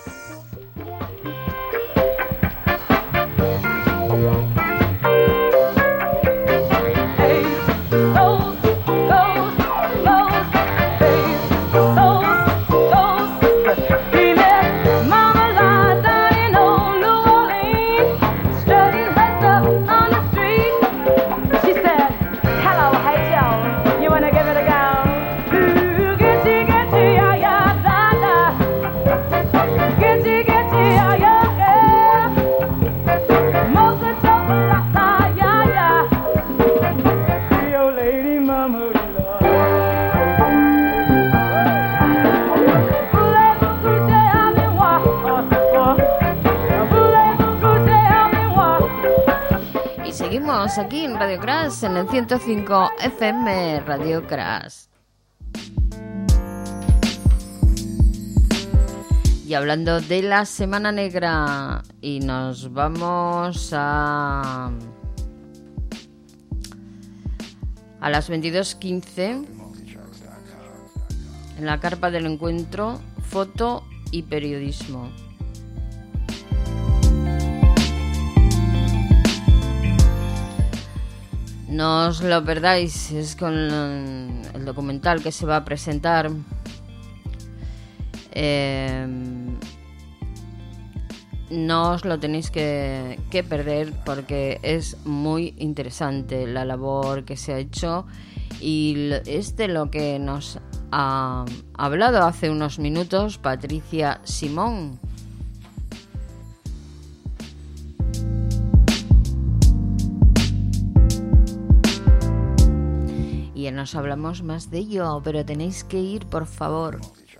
Aquí en Radio Crash, en el 105 FM, Radio Crash. Y hablando de la Semana Negra, y nos vamos a las 22:15 en la carpa del encuentro, foto y periodismo. No os lo perdáis, es con el documental que se va a presentar. No os lo tenéis que perder porque es muy interesante la labor que se ha hecho y es de lo que nos ha hablado hace unos minutos Patricia Simón. Ya nos hablamos más de ello, pero tenéis que ir, por favor.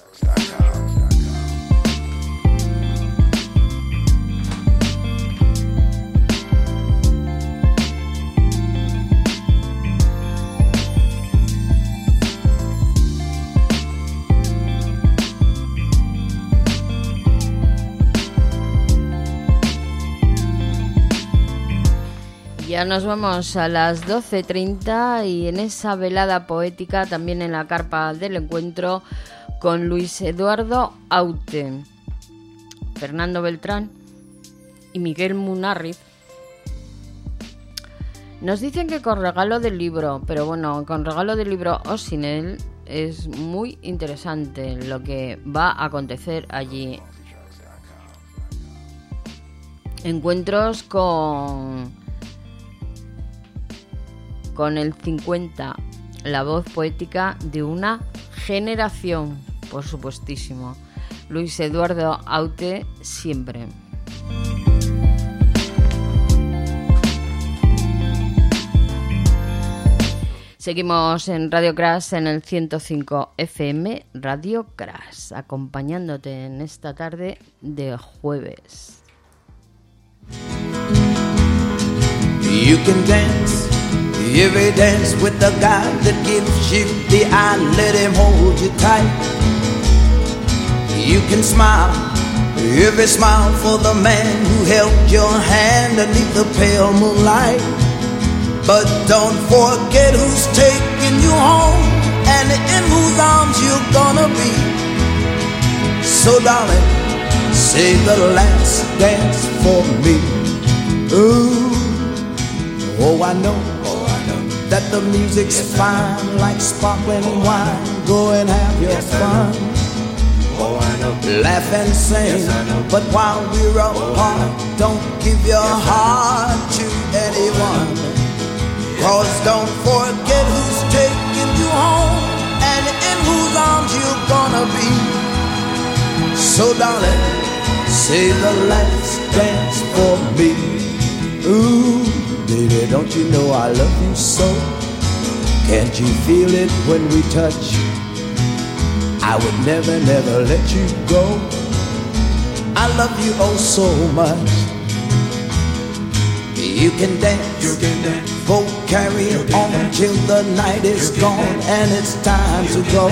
Ya nos vamos a las 12:30 y en esa velada poética, también en la carpa del encuentro, con Luis Eduardo Aute, Fernando Beltrán y Miguel Munarriz. Nos dicen que con regalo del libro, pero bueno, con regalo del libro o sin él, es muy interesante lo que va a acontecer allí. Encuentros con el 50, la voz poética de una generación, por supuestísimo. Luis Eduardo Aute, siempre. Seguimos en Radio Crash, en el 105 FM, Radio Crash, acompañándote en esta tarde de jueves. You can dance every dance with the guy that gives you the eye, let him hold you tight. You can smile every smile for the man who held your hand beneath the pale moonlight. But don't forget who's taking you home and in whose arms you're gonna be. So darling, save the last dance for me. Ooh, oh I know that the music's fine like sparkling wine. Go and have your fun. Oh, I know. Laugh and sing, yes, but while we're apart, don't give your heart to anyone. Cause don't forget who's taking you home and in whose arms you're gonna be. So darling, save the last dance for me. Ooh, baby, don't you know I love you so? Can't you feel it when we touch? I would never, never let you go. I love you oh so much. You can dance, go carry on till the night is gone and it's time to go.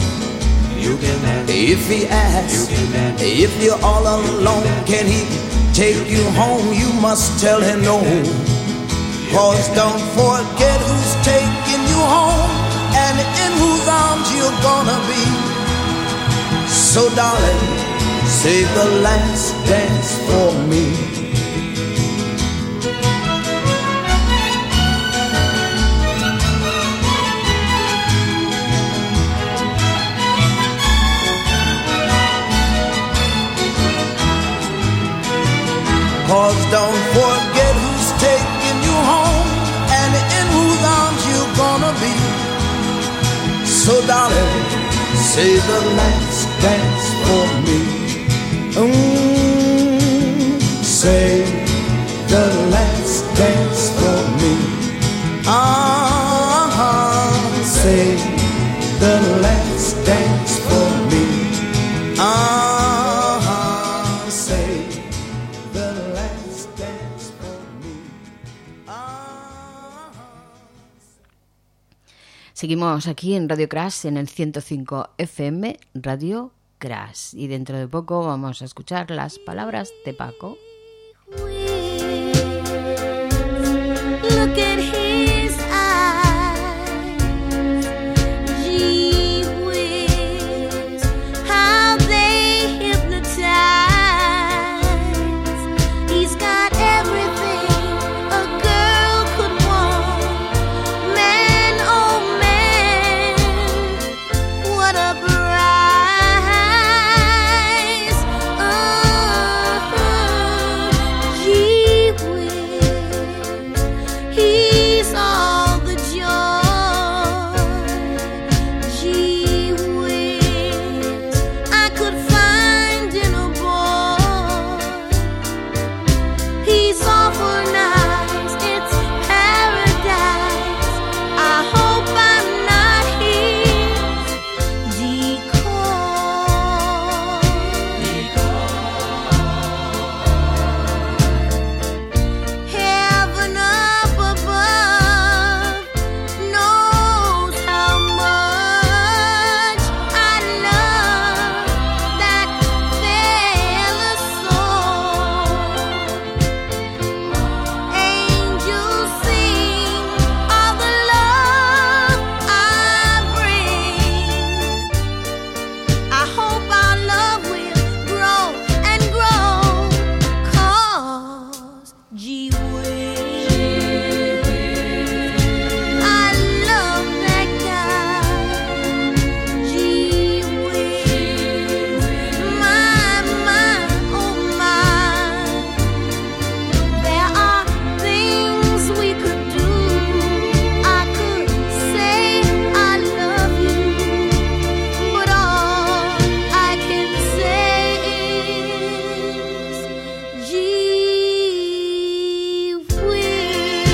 If he asks, if you're all alone, can he take you home? You must tell him no. Cause don't forget who's taking you home and in whose arms you're gonna be. So darling, save the last dance for me. Cause don't forget who's taking you home and in whose arms you're gonna be. So darling, save the last dance for me. Save the last dance for me. Save the last dance for me. Save the last dance for me. Seguimos aquí en Radio Crash en el 105 FM, Radio Crash. Y dentro de poco vamos a escuchar las palabras de Paco. Look at his eyes, gee whiz, how they hypnotize. He's got everything a girl could want. Man, oh man, what a prize. Gee whiz, he's all the joy. Gee whiz, I could find in a boy. He's awful nice, it's paradise. I hope I'm not his decoy. Heaven up above knows how much I love that fella's soul. Angels sing all the love I bring. I hope our love will grow and grow. Cause gee whiz, I love that guy. Gee whiz, my, oh my. There are things we could do. I could say I love you, but all I can say is gee whiz.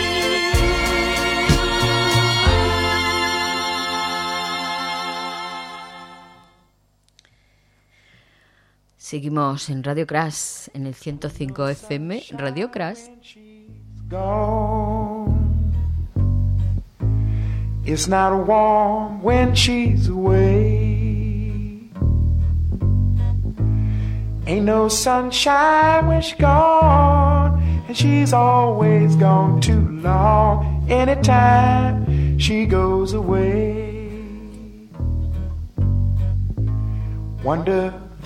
Seguimos en Radio Crash en el 105 FM, Radio Crash. Gone. It's not warm when she's away. Ain't no sunshine when she's gone, and she's always gone too long. Anytime she goes away, wonder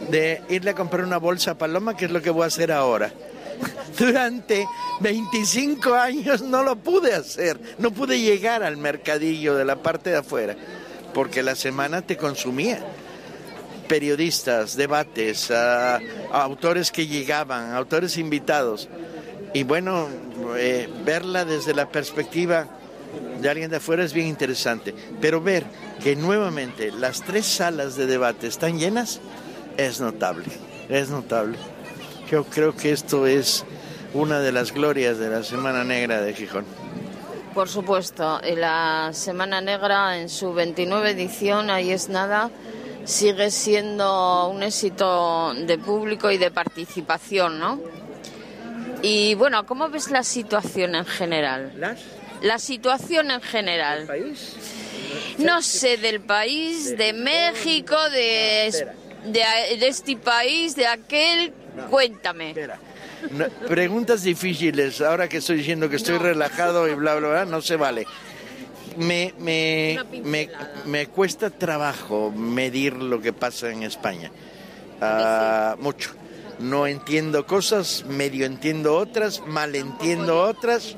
de irle a comprar una bolsa a Paloma, que es lo que voy a hacer ahora. Durante 25 años no lo pude hacer, no pude llegar al mercadillo de la parte de afuera, porque la semana te consumía. Periodistas, debates, autores que llegaban, autores invitados. Y bueno, verla desde la perspectiva de alguien de afuera es bien interesante. Pero ver que nuevamente las 3 salas de debate están llenas es notable, es notable. Yo creo que esto es una de las glorias de la Semana Negra de Gijón. Por supuesto, la Semana Negra en su 29 edición, ahí es nada, sigue siendo un éxito de público y de participación, ¿no? Y bueno, ¿cómo ves la situación en general? La situación en general. ¿Del país? No sé, del país, de México, de este país, de aquel. Cuéntame. Espera. No, preguntas difíciles, ahora que estoy diciendo que estoy relajado y bla, bla, bla, no se vale. Me cuesta trabajo medir lo que pasa en España. Mucho. No entiendo cosas, medio entiendo otras, mal entiendo otras.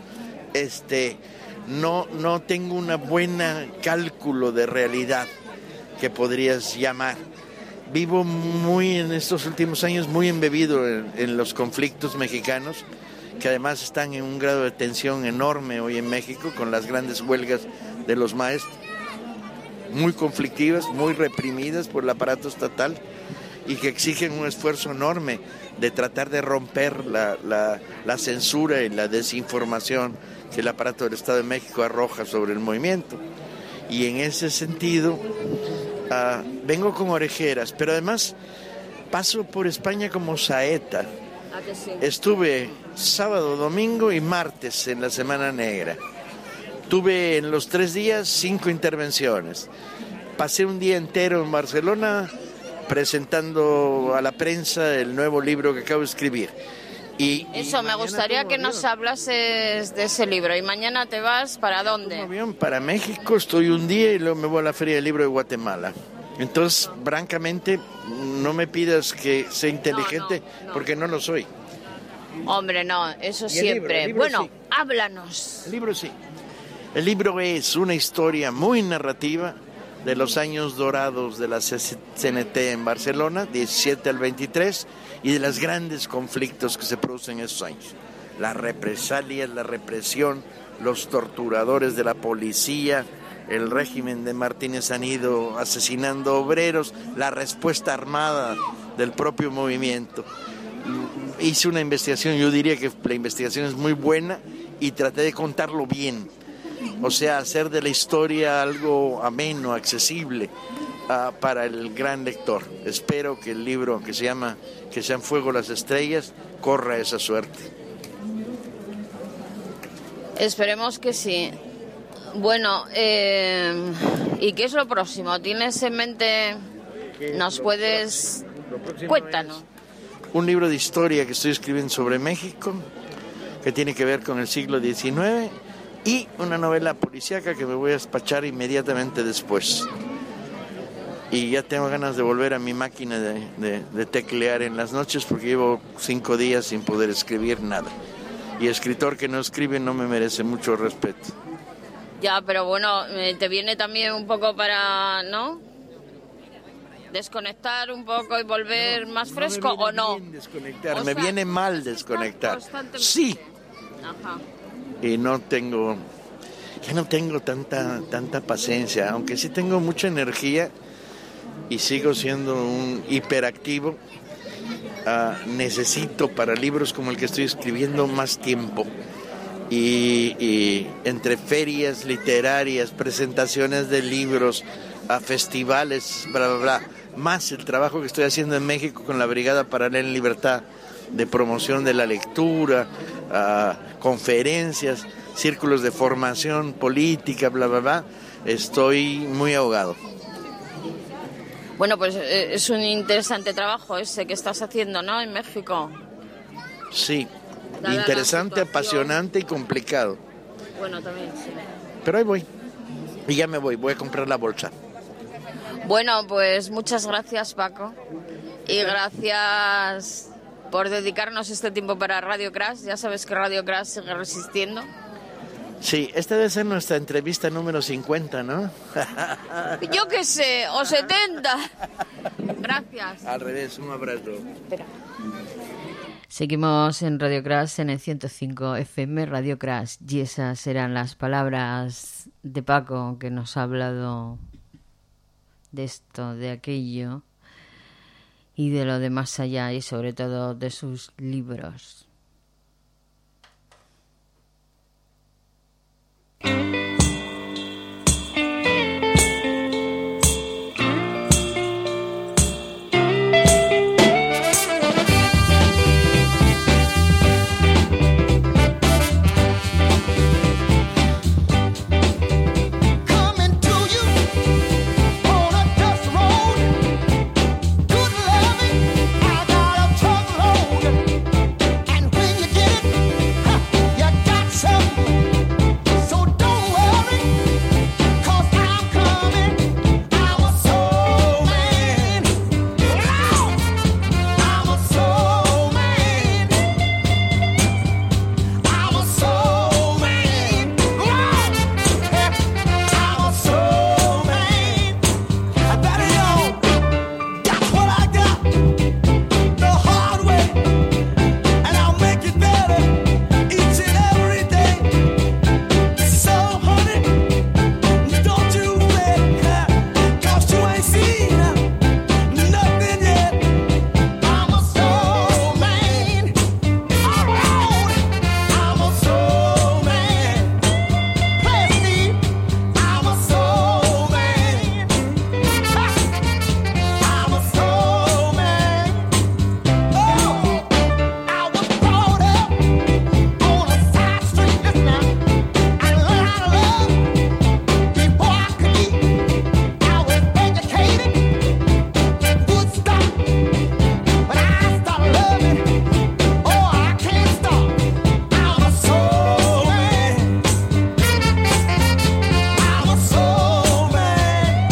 No tengo una buena cálculo de realidad que podrías llamar. Vivo en estos últimos años muy embebido en los conflictos mexicanos, que además están en un grado de tensión enorme hoy en México, con las grandes huelgas de los maestros, muy conflictivas, muy reprimidas por el aparato estatal, y que exigen un esfuerzo enorme de tratar de romper la censura y la desinformación que el aparato del Estado de México arroja sobre el movimiento. Y en ese sentido, vengo con orejeras, pero además paso por España como saeta. Estuve sábado, domingo y martes en la Semana Negra. Tuve en los 3 días 5 intervenciones. Pasé un día entero en Barcelona presentando a la prensa el nuevo libro que acabo de escribir. Eso, me gustaría que nos hablases de ese libro. ¿Y mañana te vas para dónde? Un avión para México, estoy un día y luego me voy a la Feria del Libro de Guatemala. Entonces, francamente, no me pidas que sea inteligente, porque no lo soy. Hombre, no, eso siempre. El libro bueno, sí. Háblanos. El libro sí. El libro es una historia muy narrativa de los años dorados de la CNT en Barcelona, 17 al 23, y de los grandes conflictos que se producen en esos años. Las represalias, la represión, los torturadores de la policía, el régimen de Martínez Anido asesinando obreros, la respuesta armada del propio movimiento. Hice una investigación, yo diría que la investigación es muy buena y traté de contarlo bien. O sea, hacer de la historia algo ameno, accesible para el gran lector. Espero que el libro, que se llama Que sean fuego las estrellas, corra esa suerte. Esperemos que sí. Bueno, ¿y qué es lo próximo? ¿Tienes en mente? ¿Nos puedes? Cuéntanos. Un libro de historia que estoy escribiendo sobre México, que tiene que ver con el siglo XIX, y una novela policíaca que me voy a despachar inmediatamente después. Y ya tengo ganas de volver a mi máquina de teclear en las noches, porque llevo 5 días sin poder escribir nada. Y escritor que no escribe no me merece mucho respeto. Ya, pero bueno, te viene también un poco para, ¿no? Desconectar un poco y volver más fresco, ¿o no? Desconectar. O Me sea, viene mal desconectar. constantemente. Sí. Ajá. Y ya no tengo tanta paciencia, aunque sí tengo mucha energía y sigo siendo un hiperactivo. Necesito para libros como el que estoy escribiendo más tiempo. Y entre ferias literarias, presentaciones de libros, a festivales, bla, bla, bla, más el trabajo que estoy haciendo en México con la Brigada Paralela en Libertad, de promoción de la lectura, conferencias, círculos de formación política, bla, bla, bla, estoy muy ahogado. Bueno, pues es un interesante trabajo ese que estás haciendo, ¿no? En México. Sí, Dada interesante, la situación. apasionante y complicado. Bueno, también sí. Pero ahí voy. Y ya me voy a comprar la bolsa. Bueno, pues muchas gracias, Paco. Y gracias por dedicarnos este tiempo para Radio Crash. Ya sabes que Radio Crash sigue resistiendo. Sí, esta debe ser nuestra entrevista número 50, ¿no? Yo qué sé, o 70. Gracias. Al revés, un abrazo. Espera. Seguimos en Radio Crash, en el 105 FM, Radio Crash. Y esas eran las palabras de Paco, que nos ha hablado de esto, de aquello, y de lo de más allá, y sobre todo de sus libros. Coming to you on a dust road. Good loving, I got a truckload. And when you get it, you got some. So don't worry, 'cause I'm coming. I'm a soul man. I'm a soul man. I'm a soul man. I'm a soul man. I better know that's what I got the hard way, and I'll make it better each and every day. So honey, don't you fret, 'cause you ain't seen nothing yet. I'm a soul man. All right, I'm a soul man. Play Steve. I'm a soul man. I'm a soul man. Oh, I was brought up on a side street, listen now. I learned how to love before I could eat. I was educated, Woodstock, but I started loving. Oh, I can't stop. I'm a soul man. I'm a soul man.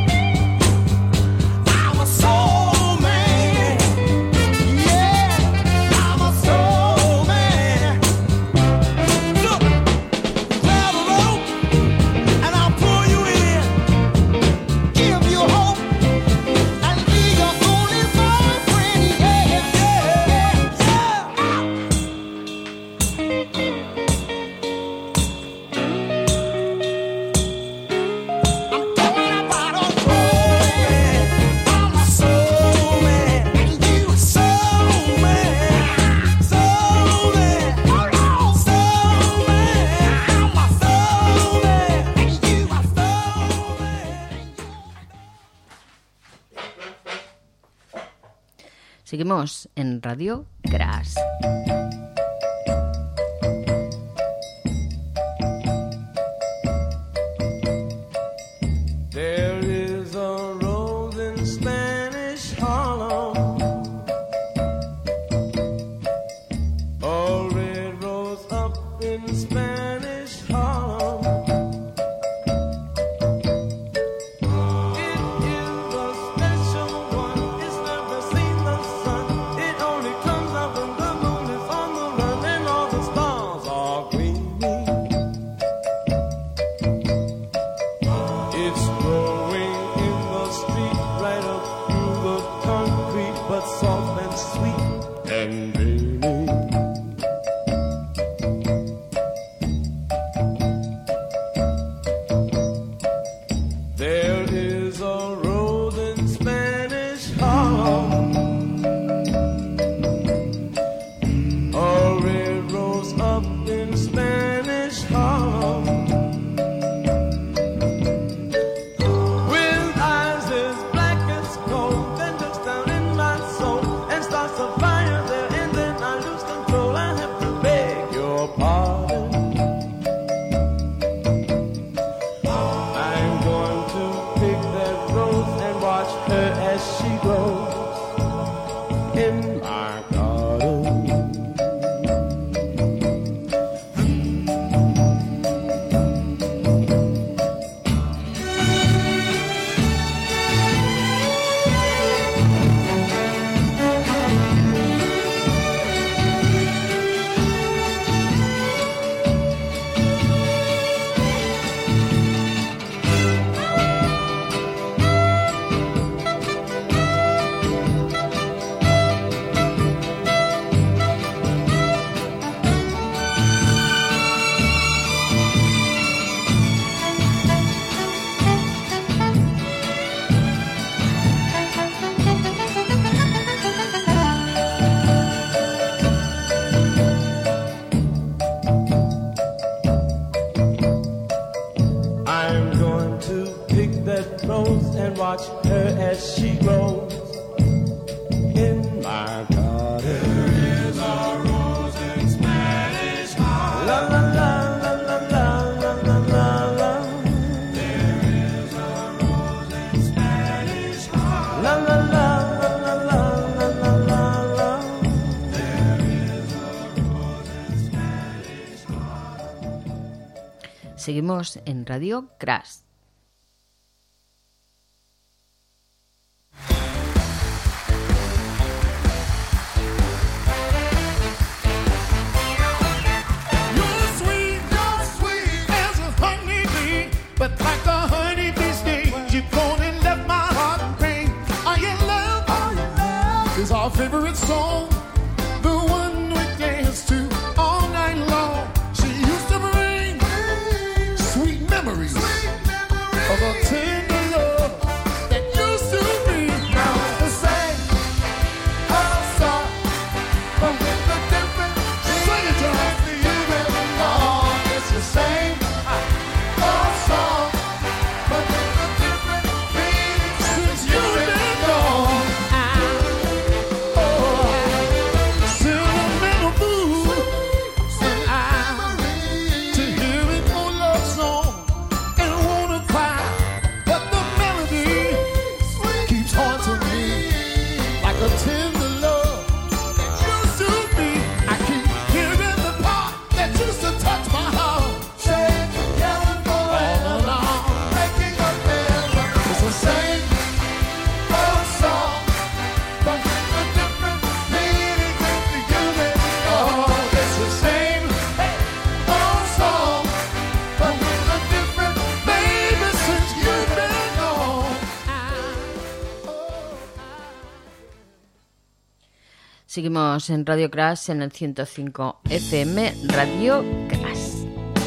I'm a soul man. Yeah, I'm a soul man. Look, grab a rope and I'll pull you in, give you hope, and be your only boyfriend. Yeah, yeah, yeah. I'm talking about a soul man. I'm a soul man, and you a soul man. Soul man, soul man. I'm a soul man, and you a soul man. Seguimos en Radio Crash. There is a road in Spanish Harlem, a red rose up in Spanish Harlem. It is a special one, it's never seen the sun. It only comes up when the moon is on the run and all the stars are gleaming. It's growing in the street, right up through the concrete, but soft and sweet and dreamy. There is a road in Spanish Harlem, a red rose up in Spanish Harlem. With eyes as black as coal, then looks down in my soul and starts a fire there, and then I lose control. I have to beg your pardon. I'm going to pick that rose and watch her as she grows in my garden. Seguimos en Radio Crash. But like a honeybee sting, you gone and left my heart in pain. Are you in love? Are you in love? Is our favorite song, the one we dance to all night long. She used to bring sweet memories of a tender love that used to be. Now it's the same old song, but with a different thing. Sing it to us, you never know. It's the same old song, but with a different meaning since you've been gone. Sentimental mood, and to hear an old love song and wanna cry, but the melody keeps haunting me like a tender love that used to be. I keep hearing the part that used to touch my heart. Saying together all along, making a memory. It's the same old song, but with a different meaning since you've been gone. It's the same old song, but with a different baby since you've been gone. Seguimos en Radio Crash en el 105 FM, Radio Crash.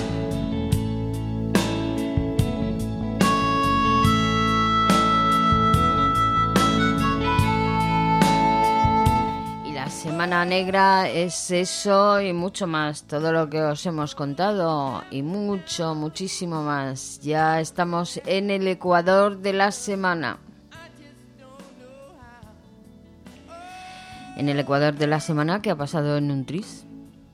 Y la Semana Negra es eso y mucho más, todo lo que os hemos contado y muchísimo más. Ya estamos en el Ecuador de la semana. En el Ecuador de la semana, ¿qué ha pasado en Nuntris?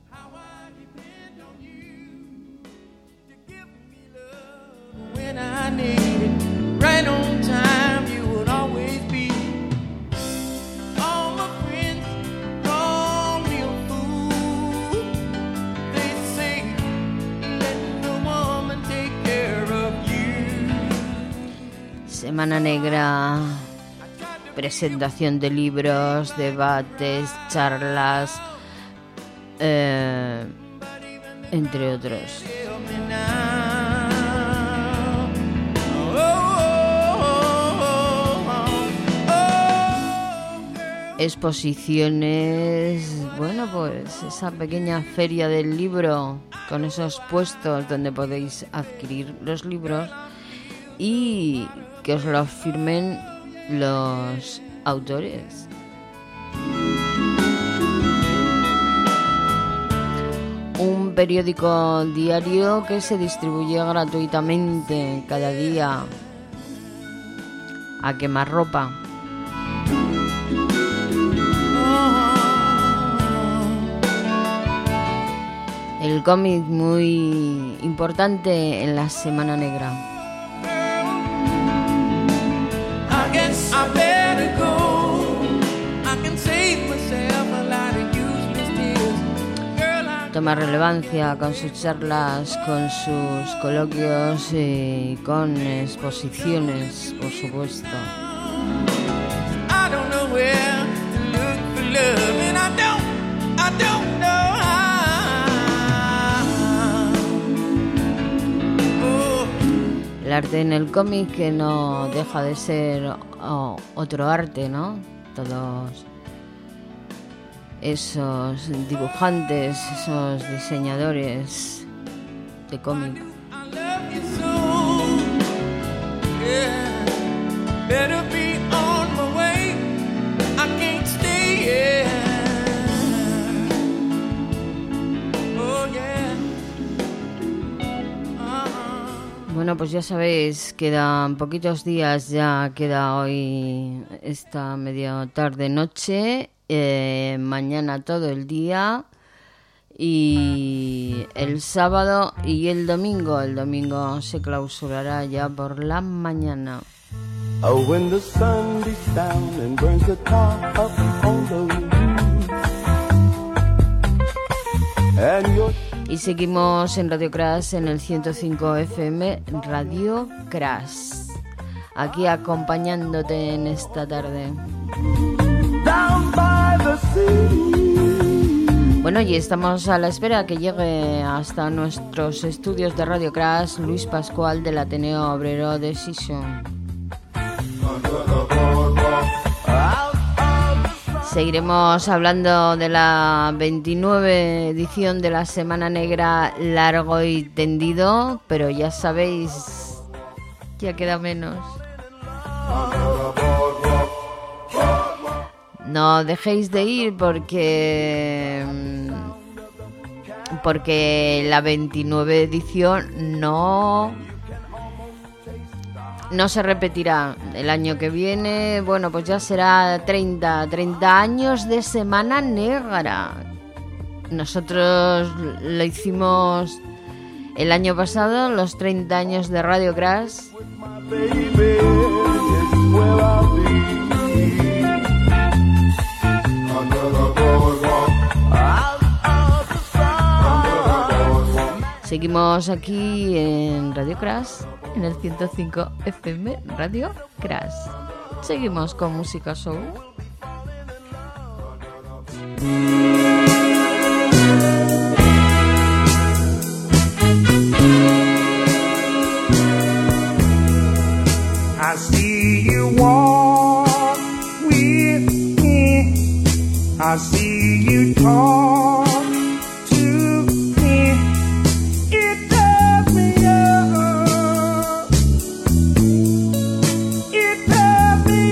When I need it, right on time, you would always be. All my friends call me a fool. They say, let the woman take care of you. Semana Negra, presentación de libros, debates, charlas, entre otros. Tell me now. Exposiciones, bueno, pues esa pequeña feria del libro con esos puestos donde podéis adquirir los libros y que os los firmen los autores. Un periódico diario que se distribuye gratuitamente cada día a quemarropa. El cómic muy importante en la Semana Negra. I guess I better go. I can save myself a lot of useless tears. Girl, I Toma relevancia con sus charlas, con sus coloquios y con exposiciones, por supuesto. I don't know where to look for love, and I don't know how. Oh, El arte en el cómic que no deja de ser otro arte, ¿no? Todos esos dibujantes, esos diseñadores de cómic. I love you so. Yeah, better be on my way. I can't stay here. Oh yeah. Bueno, pues ya sabéis, quedan poquitos días, ya queda hoy esta media tarde noche, mañana todo el día y el sábado y el domingo se clausurará ya por la mañana. Oh, when the sun beats down and burns the tar up on the roof, and you're... Y Y seguimos en Radio Crash en el 105 FM, Radio Crash. Aquí acompañándote en esta tarde. Bueno, y estamos a la espera que llegue hasta nuestros estudios de Radio Crash Luis Pascual del Ateneo Obrero de Sison. Seguiremos hablando de la 29 edición de la Semana Negra Largo y Tendido, pero ya sabéis, ya queda menos. No dejéis de ir porque la 29 edición no se repetirá el año que viene. Bueno, pues ya será 30 años de Semana Negra. Nosotros lo hicimos el año pasado, los 30 años de Radio Crash. Seguimos aquí en Radio Crash, en el 105 FM, Radio Crash. Seguimos con música soul. I see you walk with me. I see you talk to me. It does me up. It does me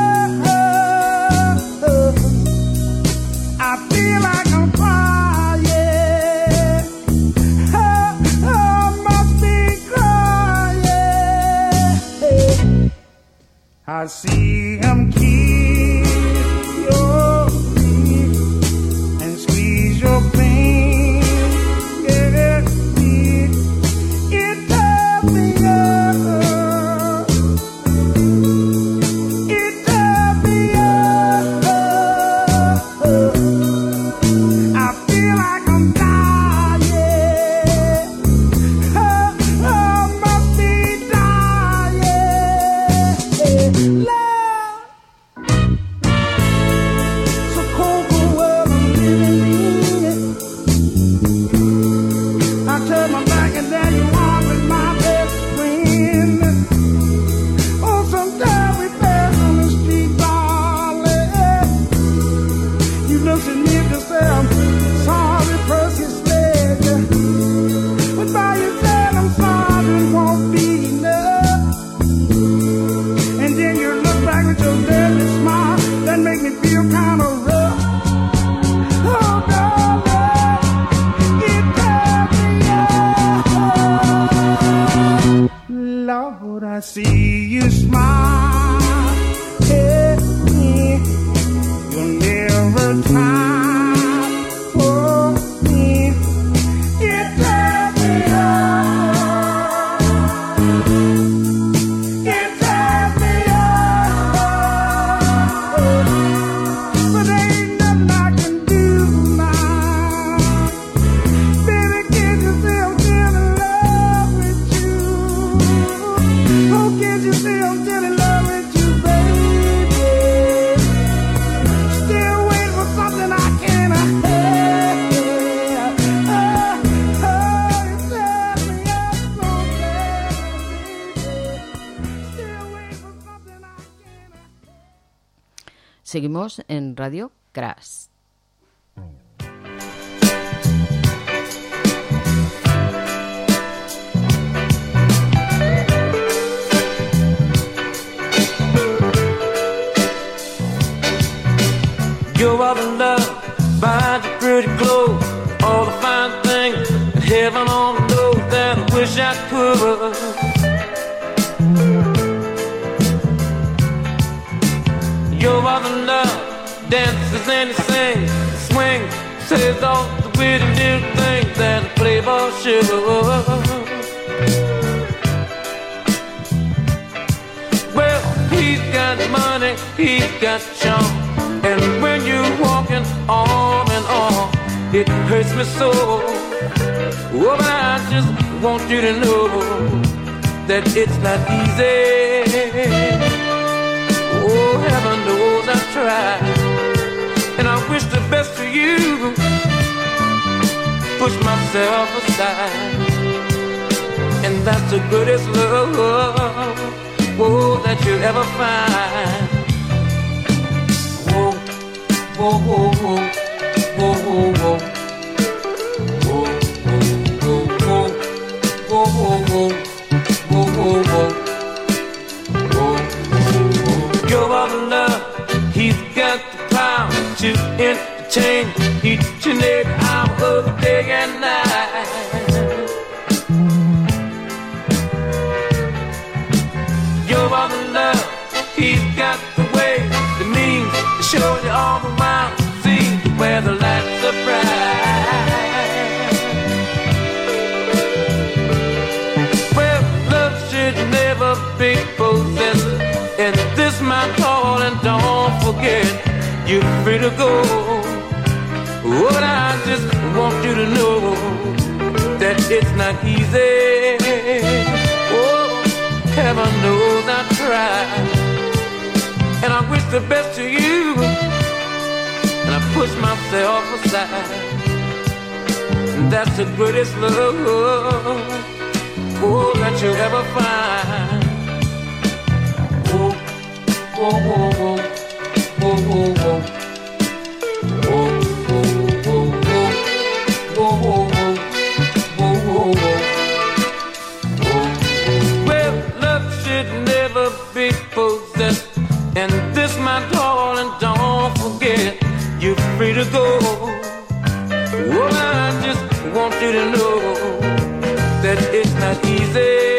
up. I feel like I'm crying. I must be crying. I see him kiss your feet and squeeze your pain. Yeah, it does me up. It does me up. I feel like I'm dying. I must be dying. Love, so cold the world I'm living in. I turn my back and there you are with my best friend. Oh, sometimes we pass on the street, darling. You look at me to say I'm sorry, press your sledge. But by your side I'm sorry, it won't be enough. And then you look back with your dirty smile that make me feel kind of rough. Oh, darling, it tears me up. Lord, I see you smile at me. You'll never time for me. It tears me up. It tears me up. But ain't nothing I can do now. Baby, can't you see I'm still in love with you? Oh, can't you see I'm still in love with you, baby? Still waiting for something I can't have. Oh, it tears me up so bad, baby. Still waiting for something I can't have. Seguimos en Radio Crash. Your other love buys you pretty clothes, all the fine things that heaven only knows that I wish I could. Your other love dances and he sings, swings, says all the witty little things that a playboy should. Well, he's got money, he's got charm, and when you're walking on and on, it hurts me so. Oh, but I just want you to know that it's not easy. Oh, heaven knows I've tried, and I wish the best for you. Push myself aside, and that's the greatest love, oh, that you'll ever find. Whoa, whoa, whoa, whoa, whoa, whoa, whoa. Whoa, whoa, whoa, whoa, whoa, whoa, whoa, whoa. Your other love, he's got the power to entertain each and every hour of the day and night. Your other love, he's got the way, the means to show you all the while, see where the lights are bright. Never be possessed, and this my call, and don't forget you're free to go. Oh, but I just want you to know that it's not easy. Oh, heaven knows I tried, and I wish the best to you, and I push myself aside, and that's the greatest love, oh, that you'll ever find. Whoa, whoa, whoa, whoa, whoa, whoa, whoa, whoa, whoa, whoa, whoa, whoa, whoa, whoa. Well, love should never be possessed, and this my darling, don't forget you're free to go. Well, I just want you to know that it's not easy.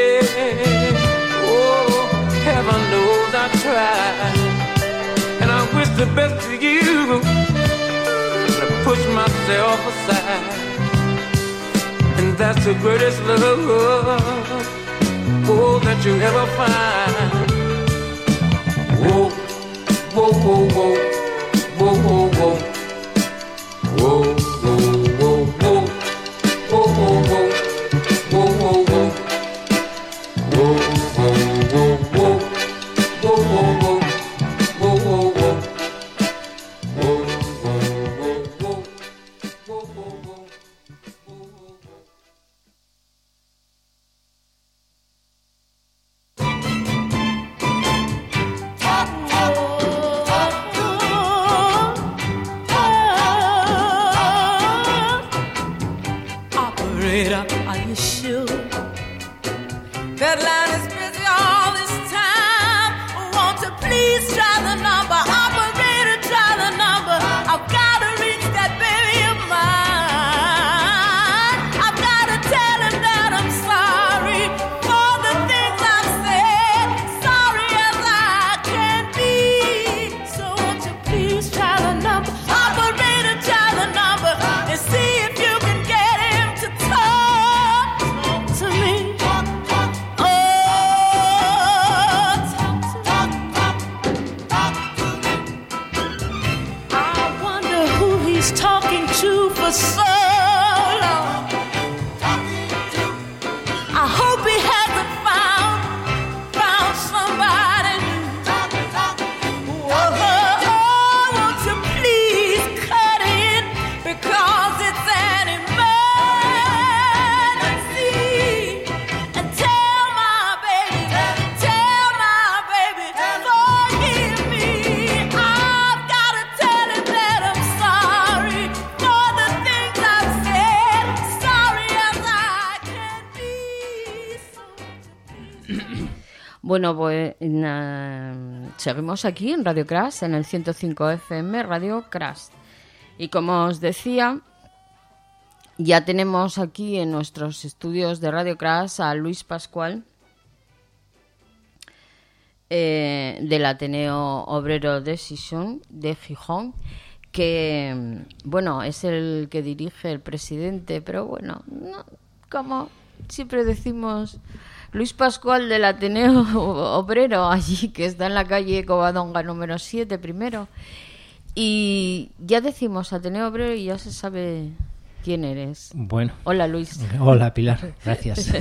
Oh, heaven knows I tried, and I wish the best for you, and I push myself aside, and that's the greatest love, oh, that you ever find. Whoa, whoa, whoa, whoa, whoa, whoa, whoa, whoa, whoa, whoa, whoa, whoa, whoa. Whoa, whoa, whoa, whoa, whoa, whoa, whoa, whoa, whoa, whoa, whoa, Operator, are you sure that line is busy all this time? Won't you please try the number? Operator, try the number. I've got to reach that baby of mine. I've got to tell him that I'm sorry for the things I've said, sorry as I can be. So won't you please try the number? Operator, try the number and see if you can get him to talk to me. Talking to for so long. I hope he hasn't found somebody new. Oh, won't you please cut in, because it's an emergency. And tell my baby, forgive me. I've got to tell him that I'm sorry for the things I've said, sorry as I can be. Bueno, pues seguimos aquí en Radio Crash, en el 105 FM, Radio Crash. Y como os decía, ya tenemos aquí en nuestros estudios de Radio Crash a Luis Pascual, del Ateneo Obrero de Gijón, que, bueno, es el que dirige el presidente, pero bueno, no, como siempre decimos, Luis Pascual del Ateneo Obrero, allí que está en la calle Covadonga número 7 primero. Y ya decimos Ateneo Obrero y ya se sabe ¿Quién eres? Bueno. Hola, Luis. Hola, Pilar. Gracias.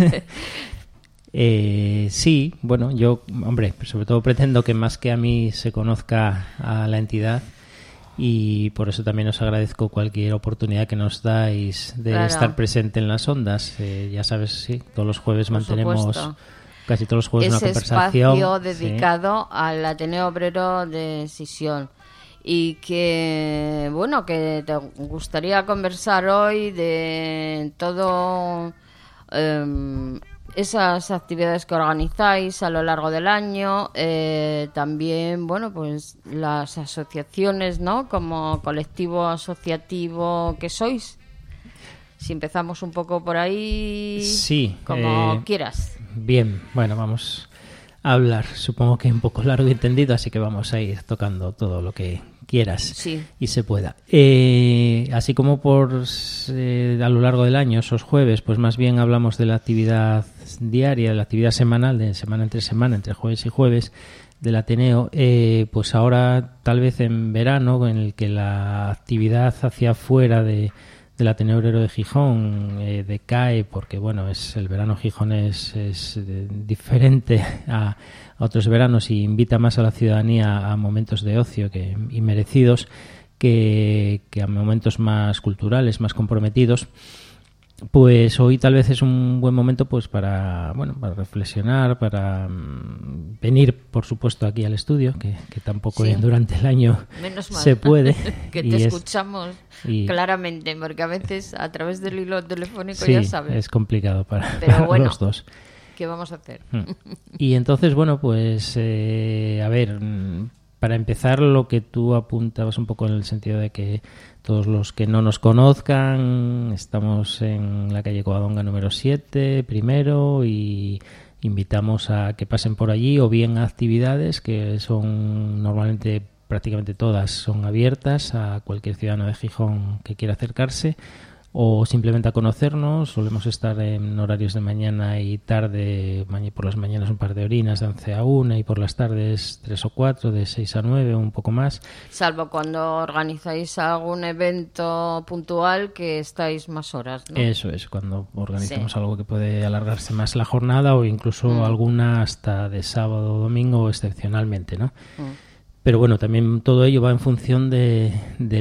Sí, bueno, yo, hombre, sobre todo pretendo que más que a mí se conozca a la entidad, y por eso también os agradezco cualquier oportunidad que nos dais de estar presente en las ondas. Ya sabes, sí, todos los jueves Por mantenemos... supuesto. Casi todos los jueves Ese una conversación. Espacio dedicado al Ateneo Obrero de Sisión. Y que, bueno, que te gustaría conversar hoy de todo esas actividades que organizáis a lo largo del año. También, bueno, pues las asociaciones, ¿no? Como colectivo asociativo que sois. Si empezamos un poco por ahí, sí, como quieras. Bien, bueno, vamos a hablar. Supongo que un poco largo y tendido, así que vamos a ir tocando todo lo que quieras y se pueda. Así como por a lo largo del año, esos jueves, pues más bien hablamos de la actividad diaria, de la actividad semanal, de semana, entre jueves y jueves, del Ateneo. Pues ahora, tal vez en verano, en el que la actividad hacia afuera del Ateneo Obrero de Gijón decae, porque bueno, el verano gijonés es diferente a otros veranos y invita más a la ciudadanía a momentos de ocio y merecidos que a momentos más culturales, más comprometidos. Pues hoy tal vez es un buen momento pues para reflexionar, para venir, por supuesto, aquí al estudio, que tampoco durante el año se puede. Que te escuchamos claramente, porque a veces a través del hilo telefónico ya sabes. Es complicado para bueno, los dos. ¿Qué vamos a hacer? Y entonces, bueno, pues a ver, para empezar, lo que tú apuntabas un poco en el sentido de que todos los que no nos conozcan, estamos en la calle Covadonga número 7, primero, y invitamos a que pasen por allí, o bien a actividades que son normalmente, prácticamente todas son abiertas a cualquier ciudadano de Gijón que quiera acercarse, o simplemente a conocernos. Solemos estar en horarios de mañana y tarde, por las mañanas un par de horinas de 11 a 1 y por las tardes 3 o 4, de 6 a 9 o un poco más. Salvo cuando organizáis algún evento puntual que estáis más horas, ¿no? Eso es, cuando organizamos algo que puede alargarse más la jornada, o incluso alguna hasta de sábado o domingo excepcionalmente, ¿no? Pero bueno, también todo ello va en función de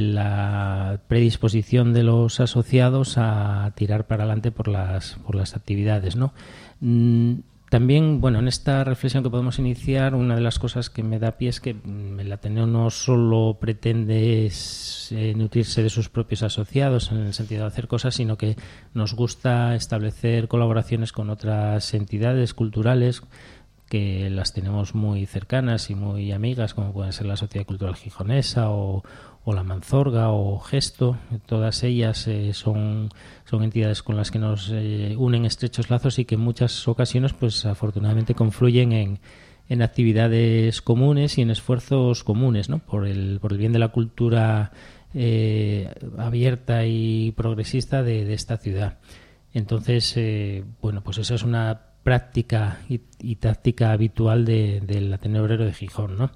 la predisposición de los asociados a tirar para adelante por las actividades, ¿no? También, bueno, en esta reflexión que podemos iniciar, una de las cosas que me da pie es que el Ateneo no solo pretende nutrirse de sus propios asociados en el sentido de hacer cosas, sino que nos gusta establecer colaboraciones con otras entidades culturales que las tenemos muy cercanas y muy amigas, como pueden ser la Sociedad Cultural Gijonesa o la Manzorga o Gesto. Todas ellas son entidades con las que nos unen estrechos lazos y que en muchas ocasiones, pues afortunadamente, confluyen en actividades comunes y en esfuerzos comunes, ¿no? Por el bien de la cultura abierta y progresista de esta ciudad. Entonces, bueno, pues esa es una práctica y táctica habitual del Ateneo Obrero de Gijón, ¿no?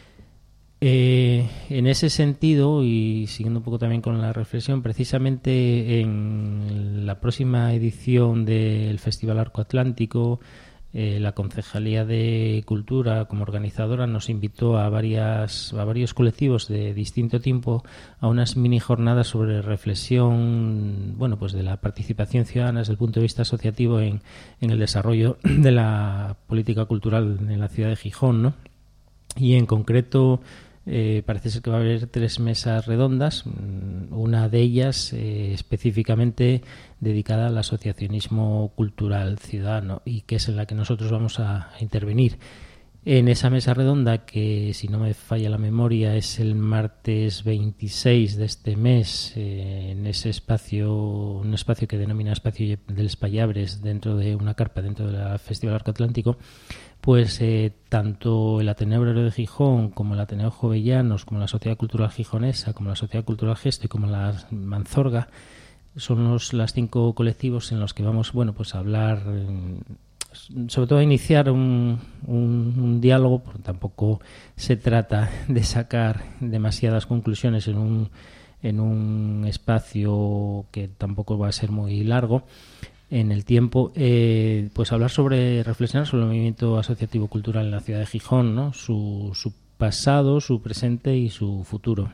En ese sentido, y siguiendo un poco también con la reflexión, precisamente en la próxima edición del Festival Arco Atlántico, la Concejalía de Cultura, como organizadora, nos invitó a varios colectivos de distinto tiempo a unas mini jornadas sobre reflexión, bueno, pues de la participación ciudadana desde el punto de vista asociativo en el desarrollo de la política cultural en la ciudad de Gijón, ¿no? Y en concreto parece ser que va a haber 3 mesas redondas, una de ellas específicamente dedicada al asociacionismo cultural ciudadano, y que es en la que nosotros vamos a intervenir. En esa mesa redonda, que si no me falla la memoria es el martes 26 de este mes, en ese espacio, un espacio que denomina Espacio del Espallabres, dentro de una carpa dentro del Festival Arco Atlántico, pues tanto el Ateneo Obrero de Gijón como el Ateneo Jovellanos, como la Sociedad Cultural Gijonesa, como la Sociedad Cultural Gesto y como la Manzorga son los 5 colectivos en los que vamos, bueno, pues a hablar, sobre todo a iniciar un diálogo, porque tampoco se trata de sacar demasiadas conclusiones en en un espacio que tampoco va a ser muy largo en el tiempo, pues reflexionar sobre el movimiento asociativo cultural en la ciudad de Gijón, ¿no? Su pasado, su presente y su futuro.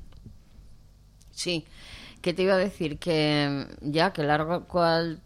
Sí, que te iba a decir que ya que el arco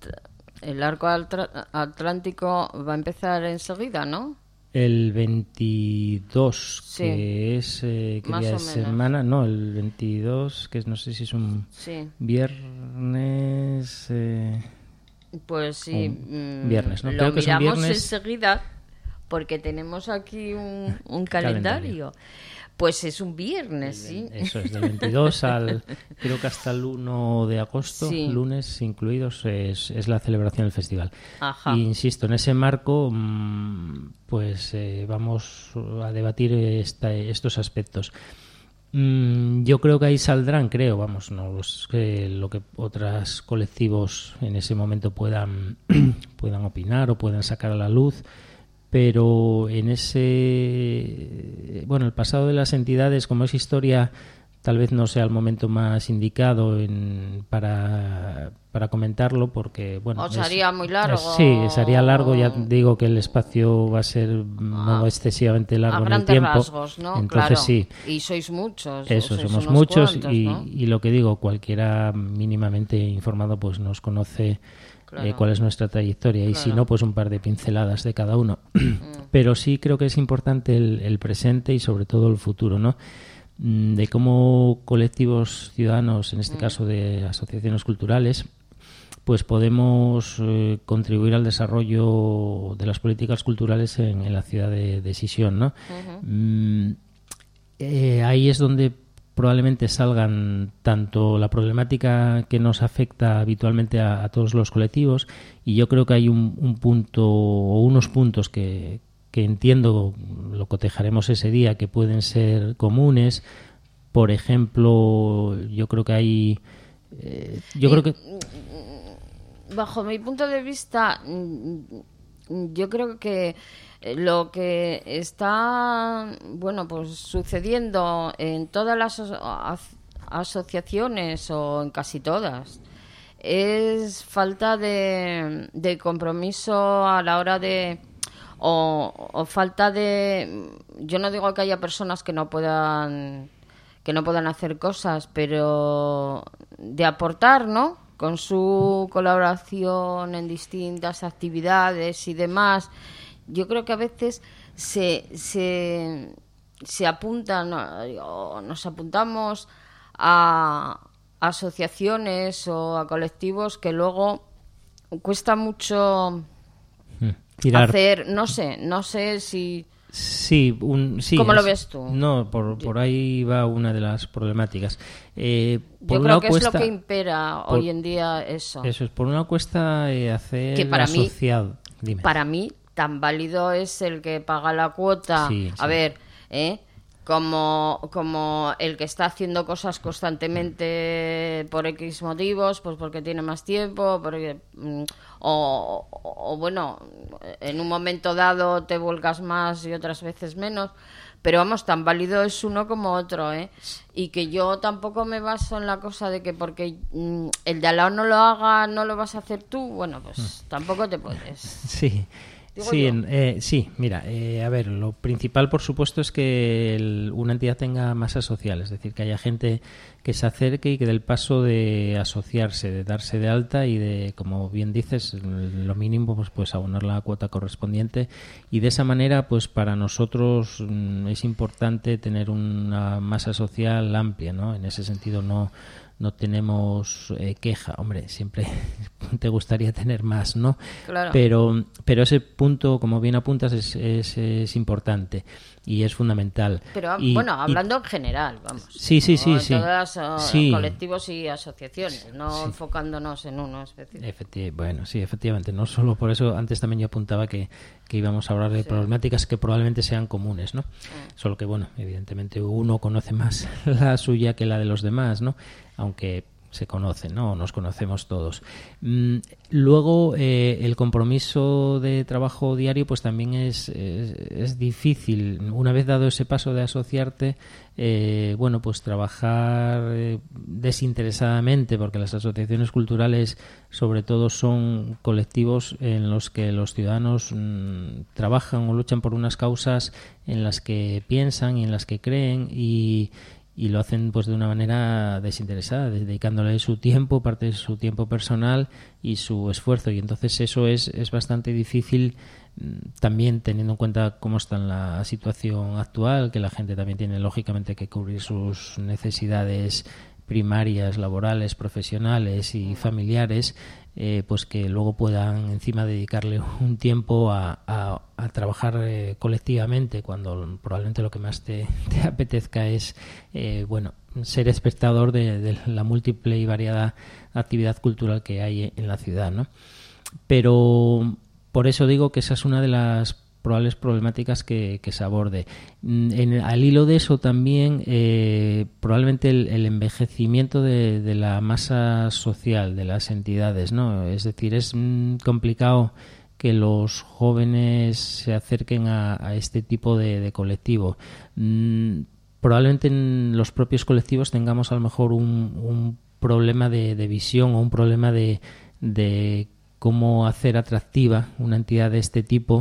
atlántico va a empezar enseguida, ¿no? El 22, Sí. que es ¿qué Más día o es menos. semana? No, el 22, que no sé si es un Sí. viernes. Pues sí, Viernes, ¿no? lo Creo que es un miramos viernes. enseguida porque tenemos aquí un calendario. Pues es un viernes, sí. Eso es, del 22 al, creo que hasta el 1 de agosto, Sí. lunes incluidos, es la celebración del festival. Ajá. Y insisto, en ese marco, pues vamos a debatir estos aspectos. Yo creo que ahí saldrán, no sé lo que otros colectivos en ese momento puedan opinar o puedan sacar a la luz, pero en el pasado de las entidades, como es historia, tal vez no sea el momento más indicado para comentarlo, porque O sería muy largo. Sí, sería largo. Ya digo que el espacio va a ser no excesivamente largo A en el grandes tiempo. rasgos, ¿no? Entonces Claro. sí. Y sois muchos. Eso, sois somos unos muchos cuantos, y, ¿no? y lo que digo, cualquiera mínimamente informado pues nos conoce Claro. cuál es nuestra trayectoria y si Claro. no, pues un par de pinceladas de cada uno. Pero sí creo que es importante el presente y sobre todo el futuro, ¿no? De cómo colectivos ciudadanos, en este caso de asociaciones culturales, pues podemos contribuir al desarrollo de las políticas culturales en la ciudad de Sisión, ¿no? Ahí es donde probablemente salgan tanto la problemática que nos afecta habitualmente a todos los colectivos, y yo creo que hay un punto o unos puntos que entiendo, lo cotejaremos ese día, que pueden ser comunes. Por ejemplo, yo creo que hay Bajo mi punto de vista, yo creo que lo que está, pues sucediendo en todas las asociaciones o en casi todas es falta de compromiso a la hora de o falta de, yo no digo que haya personas que no puedan hacer cosas, pero de aportar, ¿no? Con su colaboración en distintas actividades y demás. Yo creo que a veces se apuntan o nos apuntamos a asociaciones o a colectivos que luego cuesta mucho tirar. hacer, no sé si... Sí, ¿Cómo lo ves tú? No, por ahí va una de las problemáticas. Yo creo que es lo que impera hoy en día eso. Eso es, por una cuesta hacer que para asociado. Dime. Para mí, tan válido es el que paga la cuota. Sí, A ver, como el que está haciendo cosas constantemente por X motivos, pues porque tiene más tiempo, porque o bueno, en un momento dado te vuelcas más y otras veces menos, pero vamos, tan válido es uno como otro, y que yo tampoco me baso en la cosa de que porque el de al lado no lo haga, no lo vas a hacer tú, bueno, pues tampoco te puedes. Sí. Digo Sí, yo. sí, mira, a ver, lo principal, por supuesto, es que una entidad tenga masa social, es decir, que haya gente que se acerque y que dé el paso de asociarse, de darse de alta y de, como bien dices, lo mínimo, pues abonar la cuota correspondiente, y de esa manera, pues para nosotros es importante tener una masa social amplia, ¿no? En ese sentido no tenemos queja. Hombre, siempre te gustaría tener más, ¿no? Claro. Pero ese punto, como bien apuntas, es importante y es fundamental. Pero bueno, hablando en general, vamos. Sí. Todas Sí. colectivos y asociaciones, no enfocándonos en uno específico. Bueno, sí, efectivamente. No solo por eso, antes también yo apuntaba que íbamos a hablar de problemáticas que probablemente sean comunes, ¿no? Solo que, bueno, evidentemente uno conoce más la suya que la de los demás, ¿no? Aunque se conocen, ¿no? Nos conocemos todos. Luego, el compromiso de trabajo diario, pues también es Una vez dado ese paso de asociarte, pues trabajar de desinteresadamente, porque las asociaciones culturales sobre todo son colectivos en los que los ciudadanos trabajan o luchan por unas causas en las que piensan y en las que creen, y lo hacen pues de una manera desinteresada, dedicándole su tiempo, parte de su tiempo personal y su esfuerzo, y entonces eso es bastante difícil, también teniendo en cuenta cómo está en la situación actual, que la gente también tiene lógicamente que cubrir sus necesidades primarias, laborales, profesionales y familiares, pues que luego puedan encima dedicarle un tiempo a trabajar colectivamente, cuando probablemente lo que más te apetezca es ser espectador de la múltiple y variada actividad cultural que hay en la ciudad, ¿no? Pero por eso digo que esa es una de las probables problemáticas que se aborde. Al hilo de eso también, probablemente el envejecimiento de la masa social, de las entidades, ¿no? Es decir, es complicado que los jóvenes se acerquen a este tipo de colectivo. Probablemente en los propios colectivos tengamos a lo mejor un problema de visión, o un problema de cómo hacer atractiva una entidad de este tipo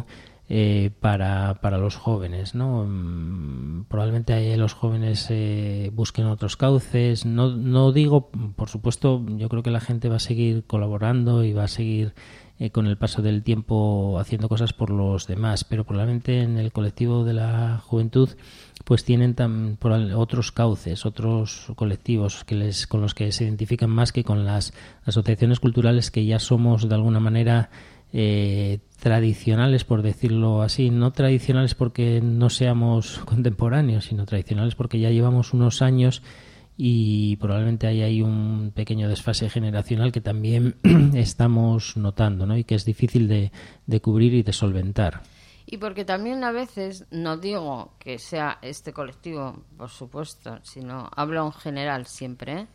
para los jóvenes, ¿no? Probablemente los jóvenes busquen otros cauces. No digo, por supuesto, yo creo que la gente va a seguir colaborando y va a seguir con el paso del tiempo haciendo cosas por los demás, pero probablemente en el colectivo de la juventud pues tienen otros cauces, otros colectivos con los que se identifican más que con las asociaciones culturales, que ya somos de alguna manera tradicionales, por decirlo así. No tradicionales porque no seamos contemporáneos, sino tradicionales porque ya llevamos unos años, y probablemente hay un pequeño desfase generacional que también estamos notando, ¿no? Y que es difícil de cubrir y de solventar. Y porque también a veces, no digo que sea este colectivo, por supuesto, sino hablo en general siempre,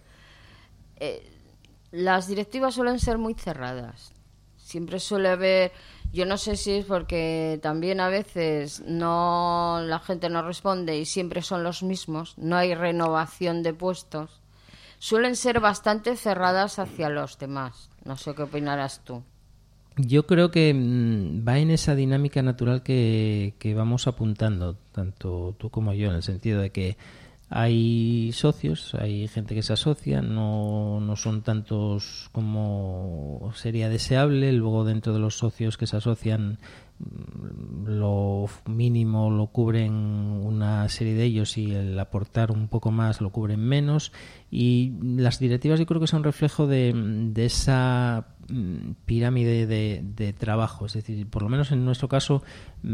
las directivas suelen ser muy cerradas. Siempre suele haber, yo no sé si es porque también a veces la gente no responde y siempre son los mismos, no hay renovación de puestos. Suelen ser bastante cerradas hacia los demás. No sé qué opinarás tú. Yo creo que va en esa dinámica natural que vamos apuntando, tanto tú como yo, en el sentido de que hay socios, hay gente que se asocia, no son tantos como sería deseable. Luego, dentro de los socios que se asocian, lo mínimo lo cubren una serie de ellos, y el aportar un poco más lo cubren menos. Y las directivas yo creo que son un reflejo de esa pirámide de trabajo. Es decir, por lo menos en nuestro caso,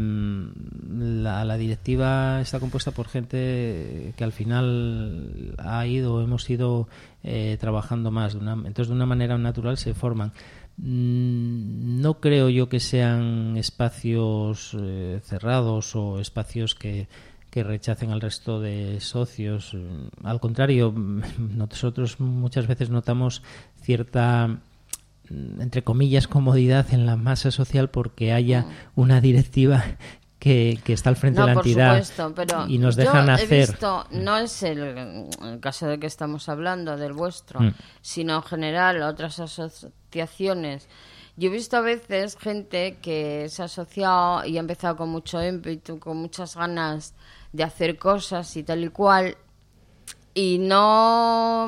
la directiva está compuesta por gente que al final hemos ido trabajando más. Entonces, de una manera natural se forman. No creo yo que sean espacios cerrados o espacios que rechacen al resto de socios. Al contrario, nosotros muchas veces notamos cierta, entre comillas, comodidad en la masa social porque haya una directiva que está al frente de la entidad, por supuesto, pero y nos dejan hacer. Visto, no es el caso de que estamos hablando del vuestro, sino en general otras asociaciones. Yo he visto a veces gente que se ha asociado y ha empezado con mucho ímpetu, con muchas ganas de hacer cosas y tal y cual, y no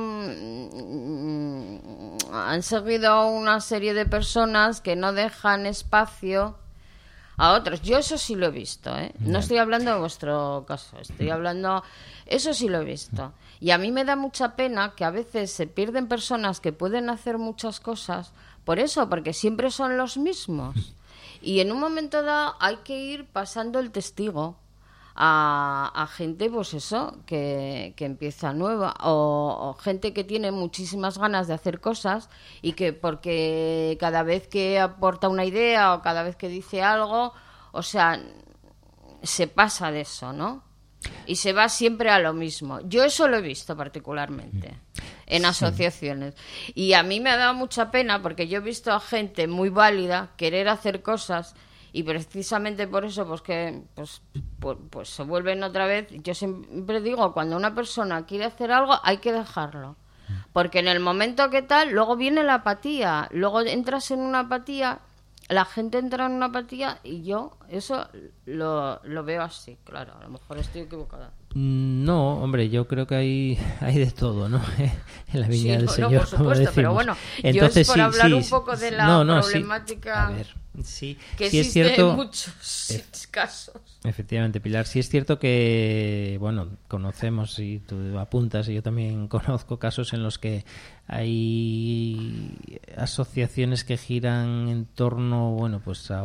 han seguido una serie de personas que no dejan espacio a otros. Yo eso sí lo he visto, ¿eh? No estoy hablando de vuestro caso, estoy hablando... Eso sí lo he visto. Y a mí me da mucha pena que a veces se pierden personas que pueden hacer muchas cosas por eso, porque siempre son los mismos. Y en un momento dado hay que ir pasando el testigo a gente, pues eso, que empieza nueva, o gente que tiene muchísimas ganas de hacer cosas y que porque cada vez que aporta una idea o cada vez que dice algo, o sea, se pasa de eso, ¿no? Y se va siempre a lo mismo. Yo eso lo he visto particularmente en asociaciones. Y a mí me ha dado mucha pena porque yo he visto a gente muy válida querer hacer cosas, y precisamente por eso pues se vuelven otra vez. Yo siempre digo, cuando una persona quiere hacer algo hay que dejarlo, Porque en el momento que tal, luego viene la apatía, luego entras en una apatía, la gente entra en una apatía y yo eso lo veo así, claro, a lo mejor estoy equivocada. No, hombre, yo creo que hay de todo, ¿no? En la viña del Señor, por supuesto, como decimos. pero bueno, entonces, yo es por hablar un poco de la problemática sí. A ver, sí, que sí existe es cierto, en muchos casos. Efectivamente, Pilar, sí es cierto que, bueno, conocemos y tú apuntas y yo también conozco casos en los que hay asociaciones que giran en torno, bueno, pues a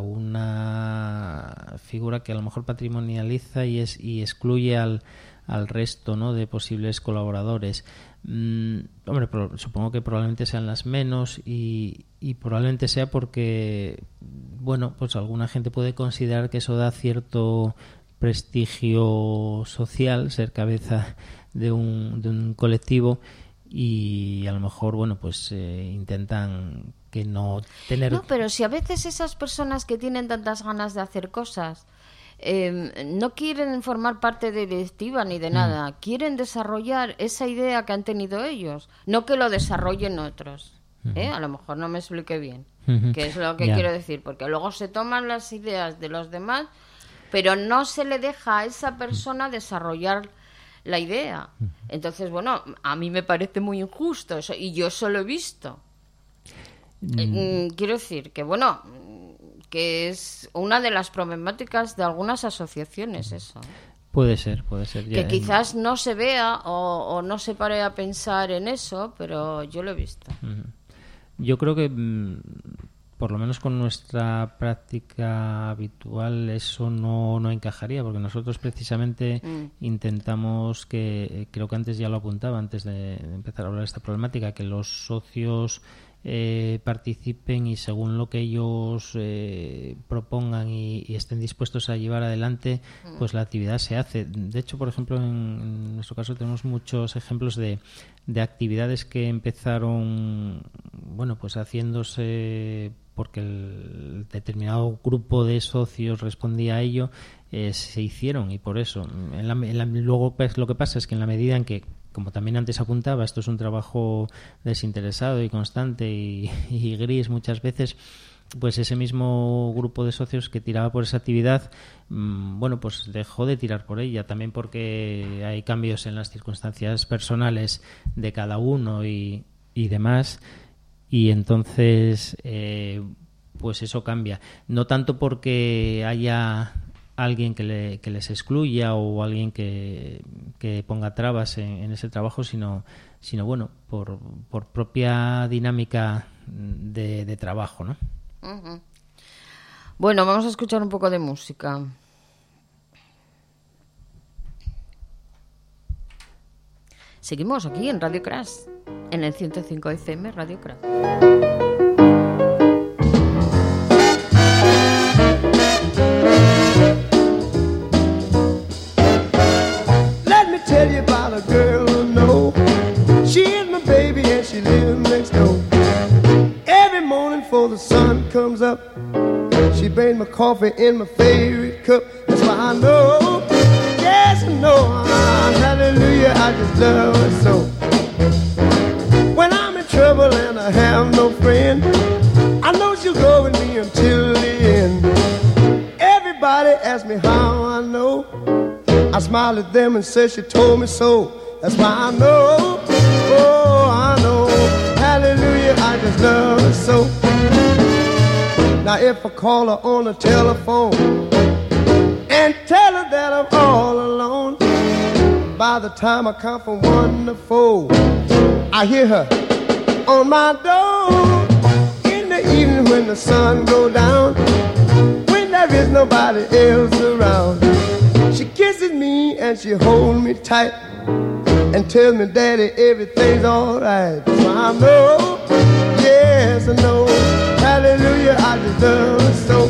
una figura que a lo mejor patrimonializa y excluye al resto, ¿no?, de posibles colaboradores. Hombre, supongo que probablemente sean las menos y probablemente sea porque, bueno, pues alguna gente puede considerar que eso da cierto prestigio social, ser cabeza de un colectivo, y a lo mejor, bueno, pues intentan que no tener... No, pero si a veces esas personas que tienen tantas ganas de hacer cosas no quieren formar parte de directiva ni de nada, quieren desarrollar esa idea que han tenido ellos, no que lo desarrollen otros. A lo mejor no me expliqué bien, que es lo que quiero decir, porque luego se toman las ideas de los demás, pero no se le deja a esa persona desarrollar la idea. Entonces, bueno, a mí me parece muy injusto eso, y yo eso lo he visto. Quiero decir que, bueno, que es una de las problemáticas de algunas asociaciones eso. Puede ser. Que quizás no se vea o no se pare a pensar en eso, pero yo lo he visto. Yo creo que por lo menos con nuestra práctica habitual eso no encajaría, porque nosotros precisamente intentamos que, creo que antes ya lo apuntaba, antes de empezar a hablar de esta problemática, que los socios participen y según lo que ellos propongan y estén dispuestos a llevar adelante, pues la actividad se hace. De hecho, por ejemplo, en nuestro caso tenemos muchos ejemplos de actividades que empezaron, bueno, pues haciéndose porque el determinado grupo de socios respondía a ello, se hicieron, y por eso luego pues, lo que pasa es que en la medida en que, como también antes apuntaba, esto es un trabajo desinteresado y constante y gris muchas veces, pues ese mismo grupo de socios que tiraba por esa actividad, bueno, pues dejó de tirar por ella, también porque hay cambios en las circunstancias personales de cada uno y demás, y entonces pues eso cambia. No tanto porque haya alguien que les excluya o alguien que ponga trabas en ese trabajo, sino bueno, por propia dinámica de trabajo, ¿no? Bueno, vamos a escuchar un poco de música. Seguimos aquí en Radio Crash, en el 105 FM Radio Crash. Let me tell you about a girl I know. She is my baby and she lives next door. Every morning before the sun comes up, she brings my coffee in my favorite cup. That's why I know, yes I know, hallelujah, I just love her so. When I'm in trouble and I have no friend, I know she'll go with me until the end. Everybody asks me how I know, I smile at them and say she told me so. That's why I know, oh I know, hallelujah, I just love her so. Now if I call her on the telephone and tell her that I'm all alone, by the time I count from 1 to 4, I hear her on my door. In the evening when the sun goes down, when there is nobody else around, she kisses me and she holds me tight and tells me, Daddy, everything's alright. So I know, yes I know, hallelujah, I just love her so.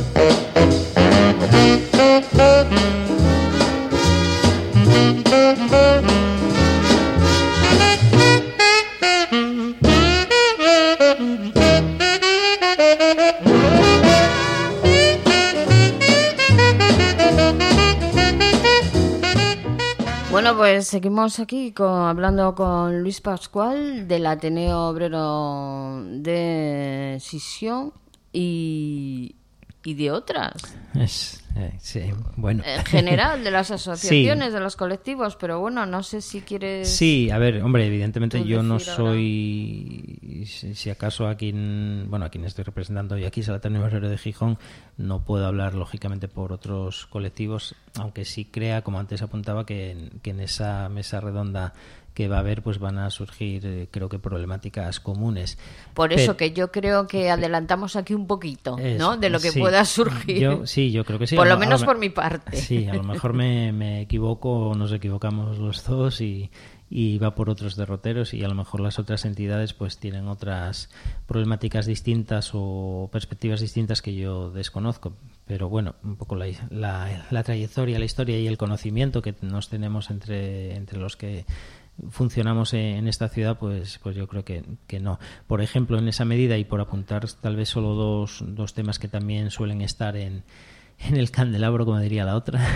Bueno, pues Pues seguimos aquí hablando con Luis Pascual del Ateneo Obrero de Sisión y de otras. Sí, bueno. En general, de las asociaciones, sí, de los colectivos, pero bueno, no sé si quieres... Sí, a ver, hombre, evidentemente yo no soy, si acaso a quien estoy representando hoy aquí es el Ateneo Obrero de Gijón, no puedo hablar lógicamente por otros colectivos, aunque sí crea, como antes apuntaba, que en esa mesa redonda que va a haber, pues van a surgir, creo que problemáticas comunes. Por eso que yo creo que adelantamos aquí un poquito, ¿no? De lo que pueda surgir. Yo creo que sí. Por lo menos por mi parte. Sí, a lo mejor me equivoco o nos equivocamos los dos y va por otros derroteros, y a lo mejor las otras entidades pues tienen otras problemáticas distintas o perspectivas distintas que yo desconozco. Pero bueno, un poco la trayectoria, la historia y el conocimiento que nos tenemos entre los que funcionamos en esta ciudad, pues yo creo que no. Por ejemplo, en esa medida, y por apuntar tal vez solo dos temas que también suelen estar en el candelabro, como diría la otra,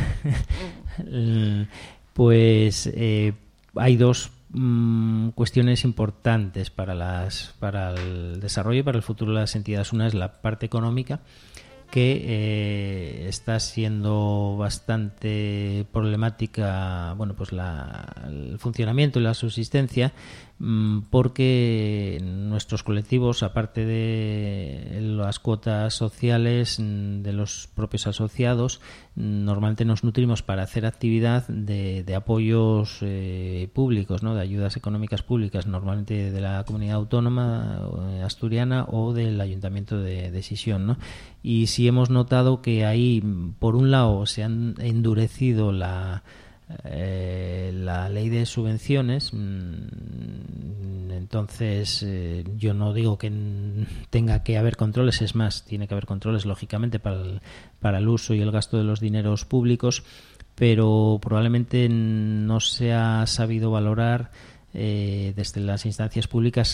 pues hay dos cuestiones importantes para el desarrollo y para el futuro de las entidades. Una es la parte económica, que está siendo bastante problemática, bueno, pues el funcionamiento y la subsistencia, porque nuestros colectivos, aparte de las cuotas sociales de los propios asociados, normalmente nos nutrimos para hacer actividad de apoyos públicos, ¿no? De ayudas económicas públicas, normalmente de la comunidad autónoma asturiana o del Ayuntamiento de Sisión, ¿no? Y sí hemos notado que ahí, por un lado, se han endurecido la ley de subvenciones. Entonces yo no digo que tenga que haber controles, es más, tiene que haber controles lógicamente para el uso y el gasto de los dineros públicos, pero probablemente no se ha sabido valorar desde las instancias públicas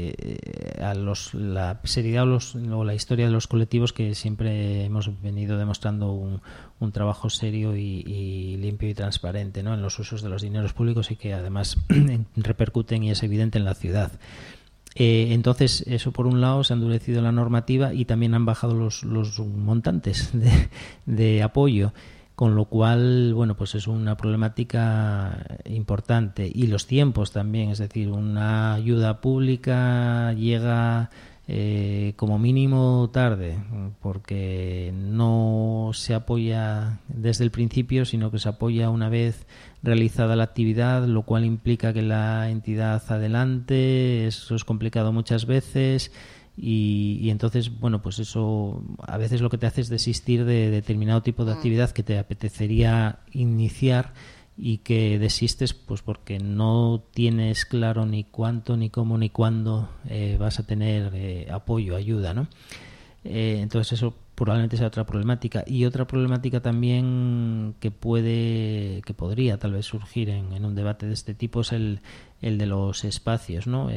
la seriedad o la historia de los colectivos, que siempre hemos venido demostrando un trabajo serio y limpio y transparente, ¿no? En los usos de los dineros públicos, y que además repercuten y es evidente en la ciudad. Entonces, eso por un lado, se ha endurecido la normativa y también han bajado los montantes de apoyo. Con lo cual, bueno, pues es una problemática importante. Y los tiempos también, es decir, una ayuda pública llega como mínimo tarde, porque no se apoya desde el principio, sino que se apoya una vez realizada la actividad, lo cual implica que la entidad adelante. Eso es complicado muchas veces. Y entonces, bueno, pues eso a veces lo que te hace es desistir de determinado tipo de actividad que te apetecería iniciar, y que desistes pues porque no tienes claro ni cuánto, ni cómo, ni cuándo vas a tener apoyo, ayuda, ¿no? Entonces eso probablemente sea otra problemática. Y otra problemática también que podría tal vez surgir en un debate de este tipo es el de los espacios, ¿no?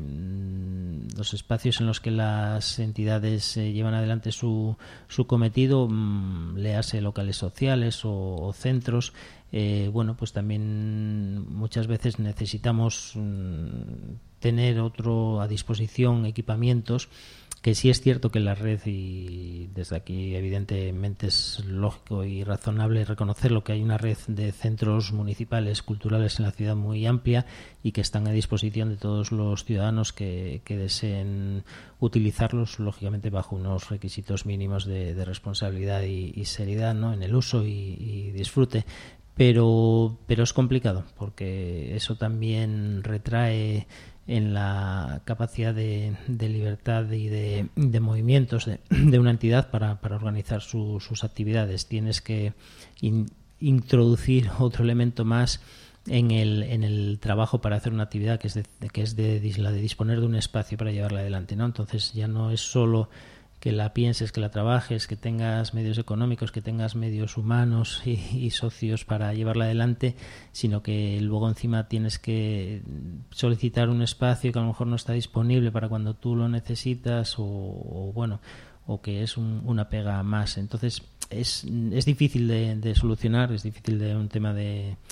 Los espacios en los que las entidades llevan adelante su cometido, léase locales sociales o centros. Bueno, pues también muchas veces necesitamos tener a disposición equipamientos, que sí es cierto que la red, y desde aquí evidentemente es lógico y razonable reconocerlo, que hay una red de centros municipales culturales en la ciudad muy amplia y que están a disposición de todos los ciudadanos que deseen utilizarlos, lógicamente bajo unos requisitos mínimos de responsabilidad y seriedad, ¿no? En el uso y disfrute. Pero es complicado, porque eso también retrae en la capacidad de libertad y de movimientos de una entidad para organizar sus actividades. Tienes que introducir otro elemento más en el trabajo para hacer una actividad, que es la de disponer de un espacio para llevarla adelante, ¿no? Entonces ya no es solo que la pienses, que la trabajes, que tengas medios económicos, que tengas medios humanos y socios para llevarla adelante, sino que luego encima tienes que solicitar un espacio que a lo mejor no está disponible para cuando tú lo necesitas, o que es una pega más. Entonces es difícil de solucionar, es difícil un tema de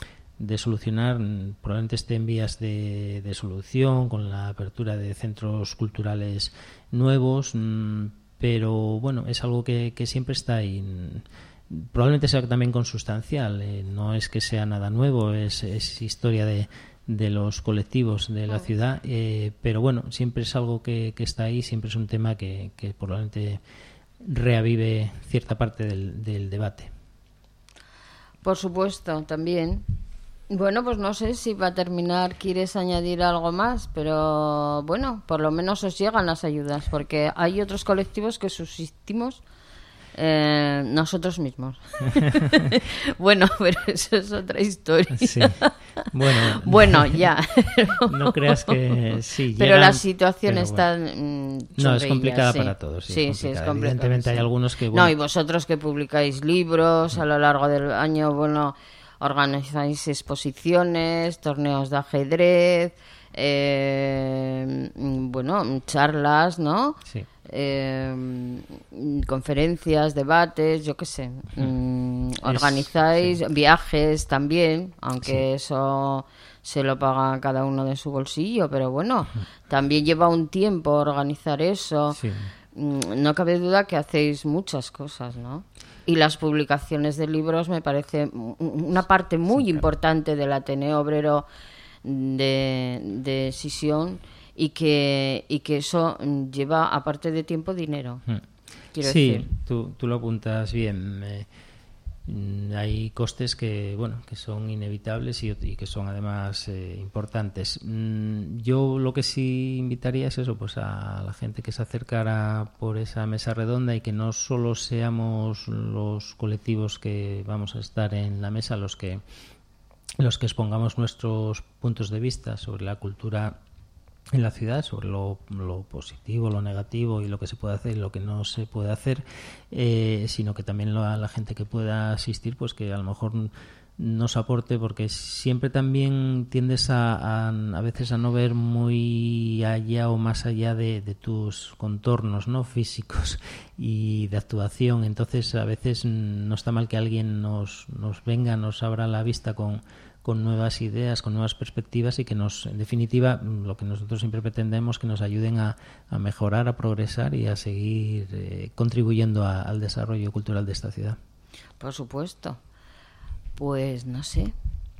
solucionar, probablemente esté en vías de solución con la apertura de centros culturales nuevos, pero bueno, es algo que siempre está ahí. Probablemente sea también consustancial, no es que sea nada nuevo, es historia de los colectivos de la ciudad, pero bueno, siempre es algo que está ahí, siempre es un tema que probablemente reavive cierta parte del debate. Por supuesto, también. Bueno, pues no sé si para terminar quieres añadir algo más, pero bueno, por lo menos os llegan las ayudas, porque hay otros colectivos que subsistimos nosotros mismos. Bueno, pero eso es otra historia. Sí. Bueno, ya. No creas que sí. Pero la situación está no, es complicada para todos. Sí, es complicada. Evidentemente hay algunos que... No, y vosotros que publicáis libros a lo largo del año, bueno, organizáis exposiciones, torneos de ajedrez, bueno, charlas, ¿no? Sí. Conferencias, debates, yo qué sé. Organizáis viajes también, aunque eso se lo paga cada uno de su bolsillo, pero bueno, también lleva un tiempo organizar eso. Sí. No cabe duda que hacéis muchas cosas, ¿no? Y las publicaciones de libros me parece una parte muy importante del Ateneo Obrero de Sisión, y que eso lleva, aparte de tiempo, dinero. Quiero decir. Tú lo apuntas bien. Hay costes que son inevitables y que son además importantes. Yo lo que sí invitaría es eso, pues a la gente que se acercara por esa mesa redonda, y que no solo seamos los colectivos que vamos a estar en la mesa los que expongamos nuestros puntos de vista sobre la cultura en la ciudad, sobre lo positivo, lo negativo y lo que se puede hacer y lo que no se puede hacer, sino que también la gente que pueda asistir, pues que a lo mejor nos aporte, porque siempre también tiendes a veces a no ver muy allá o más allá de tus contornos, ¿no?, físicos y de actuación. Entonces a veces no está mal que alguien nos venga, nos abra la vista con nuevas ideas, con nuevas perspectivas, y que en definitiva, lo que nosotros siempre pretendemos, que nos ayuden a mejorar, a progresar y a seguir contribuyendo al desarrollo cultural de esta ciudad. Por supuesto. Pues no sé.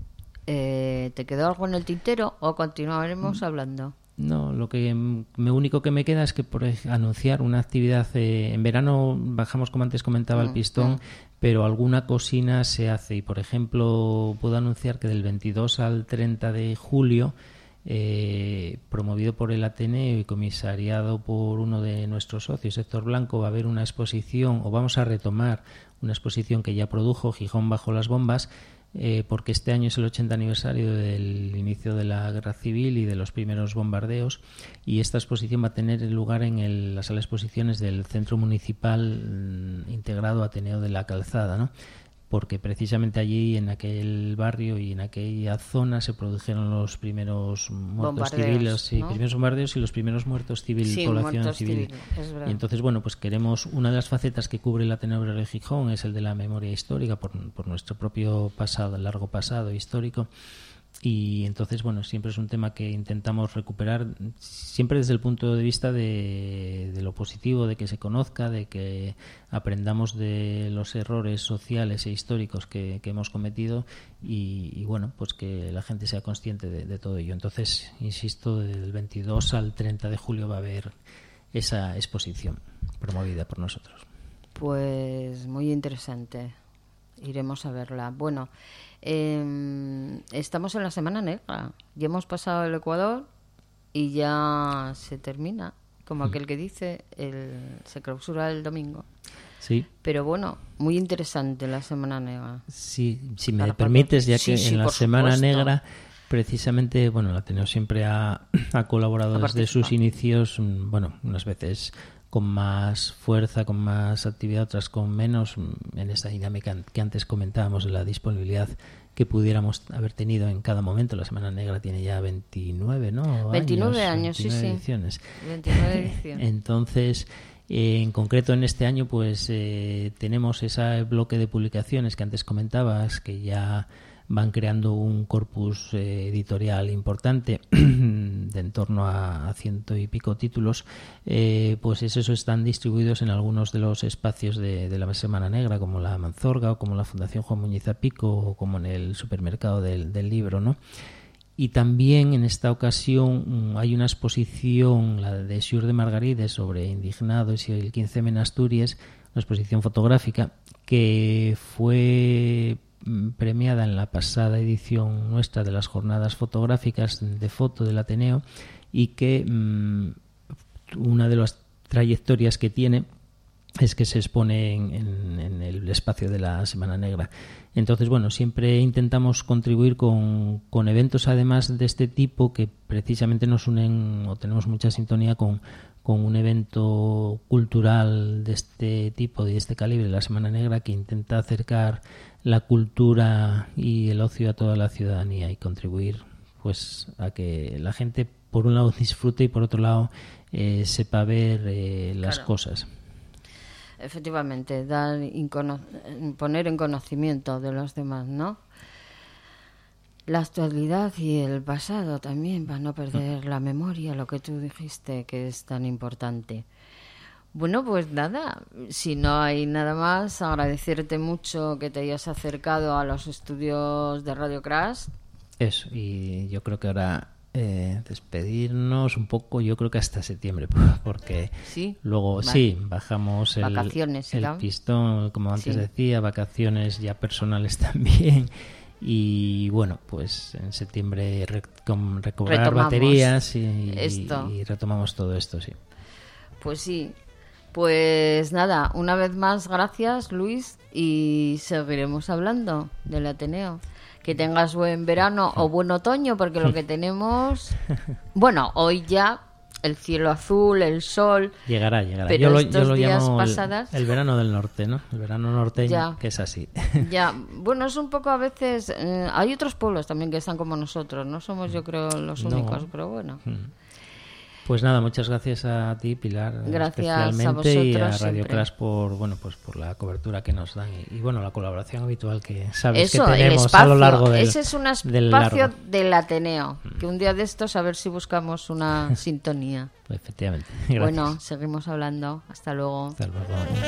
¿Te quedó algo en el tintero o continuaremos hablando? No, lo único que me queda es que anunciar una actividad. En verano bajamos, como antes comentaba, el pistón, pero alguna cocina se hace, y por ejemplo puedo anunciar que del 22 al 30 de julio, promovido por el Ateneo y comisariado por uno de nuestros socios, Héctor Blanco, va a haber una exposición, o vamos a retomar una exposición que ya produjo Gijón bajo las bombas, porque este año es el 80 aniversario del inicio de la Guerra Civil y de los primeros bombardeos, y esta exposición va a tener lugar en la sala de exposiciones del Centro Municipal Integrado Ateneo de la Calzada, ¿no? Porque precisamente allí, en aquel barrio y en aquella zona, se produjeron los primeros muertos civiles, ¿no? Primeros bombardeos y los primeros muertos civiles, población civil. Y entonces, bueno, pues queremos, una de las facetas que cubre el Ateneo Obrero de Gijón es el de la memoria histórica, por nuestro propio pasado, largo pasado histórico. Y entonces, bueno, siempre es un tema que intentamos recuperar, siempre desde el punto de vista de lo positivo, de que se conozca, de que aprendamos de los errores sociales e históricos que hemos cometido, y bueno, pues que la gente sea consciente de todo ello. Entonces, insisto, del 22 al 30 de julio va a haber esa exposición promovida por nosotros. Pues muy interesante. Iremos a verla. Bueno, estamos en la Semana Negra. Ya hemos pasado el Ecuador y ya se termina. Como aquel que dice, se clausura el domingo. Sí. Pero bueno, muy interesante la Semana Negra. Sí, si me permites, ya que en la Semana Negra, precisamente, bueno, el Ateneo siempre ha colaborado desde sus inicios, bueno, unas veces con más fuerza, con más actividad, otras con menos, en esta dinámica que antes comentábamos, de la disponibilidad que pudiéramos haber tenido en cada momento. La Semana Negra tiene ya 29, ¿no? 29 años, 29 sí, ediciones. 29 ediciones. Entonces, en concreto en este año, pues tenemos ese bloque de publicaciones que antes comentabas, que ya van creando un corpus editorial importante de en torno a 100 y pico títulos, pues esos están distribuidos en algunos de los espacios de la Semana Negra, como la Manzorga o como la Fundación Juan Muñiz Apico o como en el supermercado del libro, ¿no? Y también en esta ocasión hay una exposición, la de Siur de Margarides, sobre indignados y el 15M en Asturias, una exposición fotográfica que fue premiada en la pasada edición nuestra de las jornadas fotográficas de foto del Ateneo, y que una de las trayectorias que tiene es que se expone en el espacio de la Semana Negra. Entonces, bueno, siempre intentamos contribuir con eventos además de este tipo que precisamente nos unen o tenemos mucha sintonía con un evento cultural de este tipo, de este calibre, la Semana Negra, que intenta acercar la cultura y el ocio a toda la ciudadanía y contribuir pues a que la gente, por un lado, disfrute y por otro lado sepa ver las cosas. Efectivamente, poner en conocimiento de los demás, ¿no? La actualidad y el pasado también, para no perder la memoria, lo que tú dijiste que es tan importante. Bueno, pues nada, si no hay nada más, agradecerte mucho que te hayas acercado a los estudios de Radio Crash. Eso, y yo creo que ahora despedirnos un poco, yo creo que hasta septiembre, porque ¿sí? Luego vale. Sí, bajamos el pistón, como antes decía, vacaciones ya personales también. Y bueno, pues en septiembre recobrar baterías y retomamos todo esto, sí. Pues sí, pues nada, una vez más gracias, Luis, y seguiremos hablando del Ateneo. Que tengas buen verano o buen otoño, porque lo que tenemos, bueno, hoy ya el cielo azul, el sol. Llegará. Pero yo lo días llamo pasadas, el verano del norte, ¿no? El verano norteño, ya, que es así. Ya, bueno, es un poco a veces. Hay otros pueblos también que están como nosotros. No somos, yo creo, los únicos, pero bueno. Pues nada, muchas gracias a ti, Pilar, gracias especialmente, a vosotros, y a Radio siempre. Crash por la cobertura que nos dan y bueno, la colaboración habitual que sabes eso, que tenemos espacio, a lo largo del ese es un espacio del Ateneo, que un día de estos a ver si buscamos una sintonía. Efectivamente. Gracias. Bueno, seguimos hablando. Hasta luego. Hasta luego.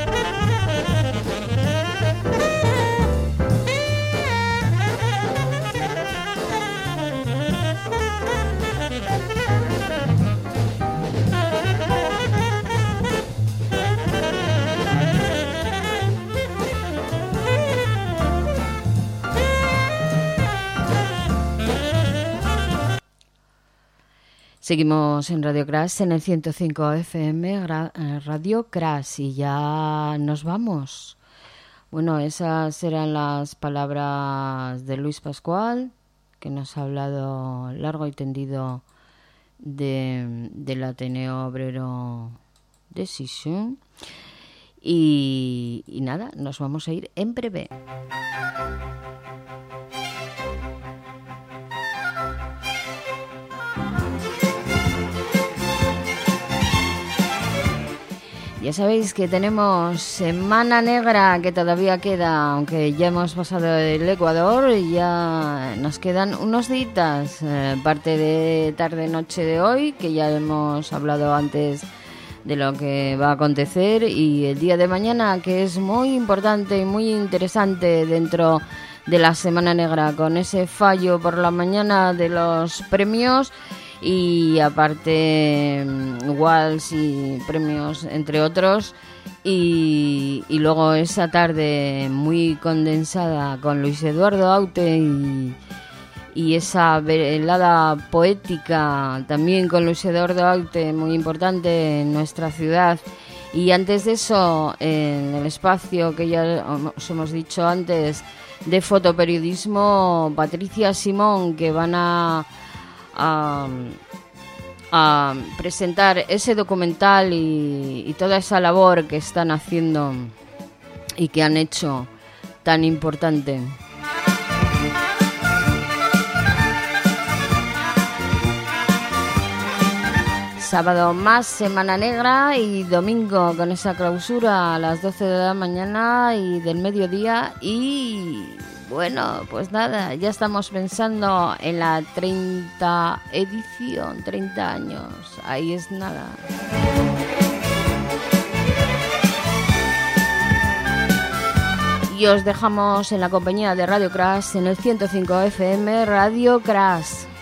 Seguimos en Radio Crash, en el 105 FM, Radio Crash, y ya nos vamos. Bueno, esas eran las palabras de Luis Pascual, que nos ha hablado largo y tendido del Ateneo Obrero de Sisson. Y nada, nos vamos a ir en breve. Ya sabéis que tenemos Semana Negra, que todavía queda, aunque ya hemos pasado el Ecuador, y ya nos quedan unos días, parte de tarde-noche de hoy, que ya hemos hablado antes de lo que va a acontecer, y el día de mañana, que es muy importante y muy interesante dentro de la Semana Negra, con ese fallo por la mañana de los premios. Y aparte Walls y premios, entre otros, y luego esa tarde muy condensada con Luis Eduardo Aute y esa velada poética también con Luis Eduardo Aute, muy importante en nuestra ciudad. Y antes de eso, en el espacio que ya os hemos dicho antes de fotoperiodismo, Patricia Simón, que van a presentar ese documental y toda esa labor que están haciendo y que han hecho tan importante. Sábado más Semana Negra y domingo con esa clausura a las 12 de la mañana y del mediodía, y Bueno, pues nada, ya estamos pensando en la 30 edición, 30 años, ahí es nada. Y os dejamos en la compañía de Radio Crash en el 105 FM Radio Crash.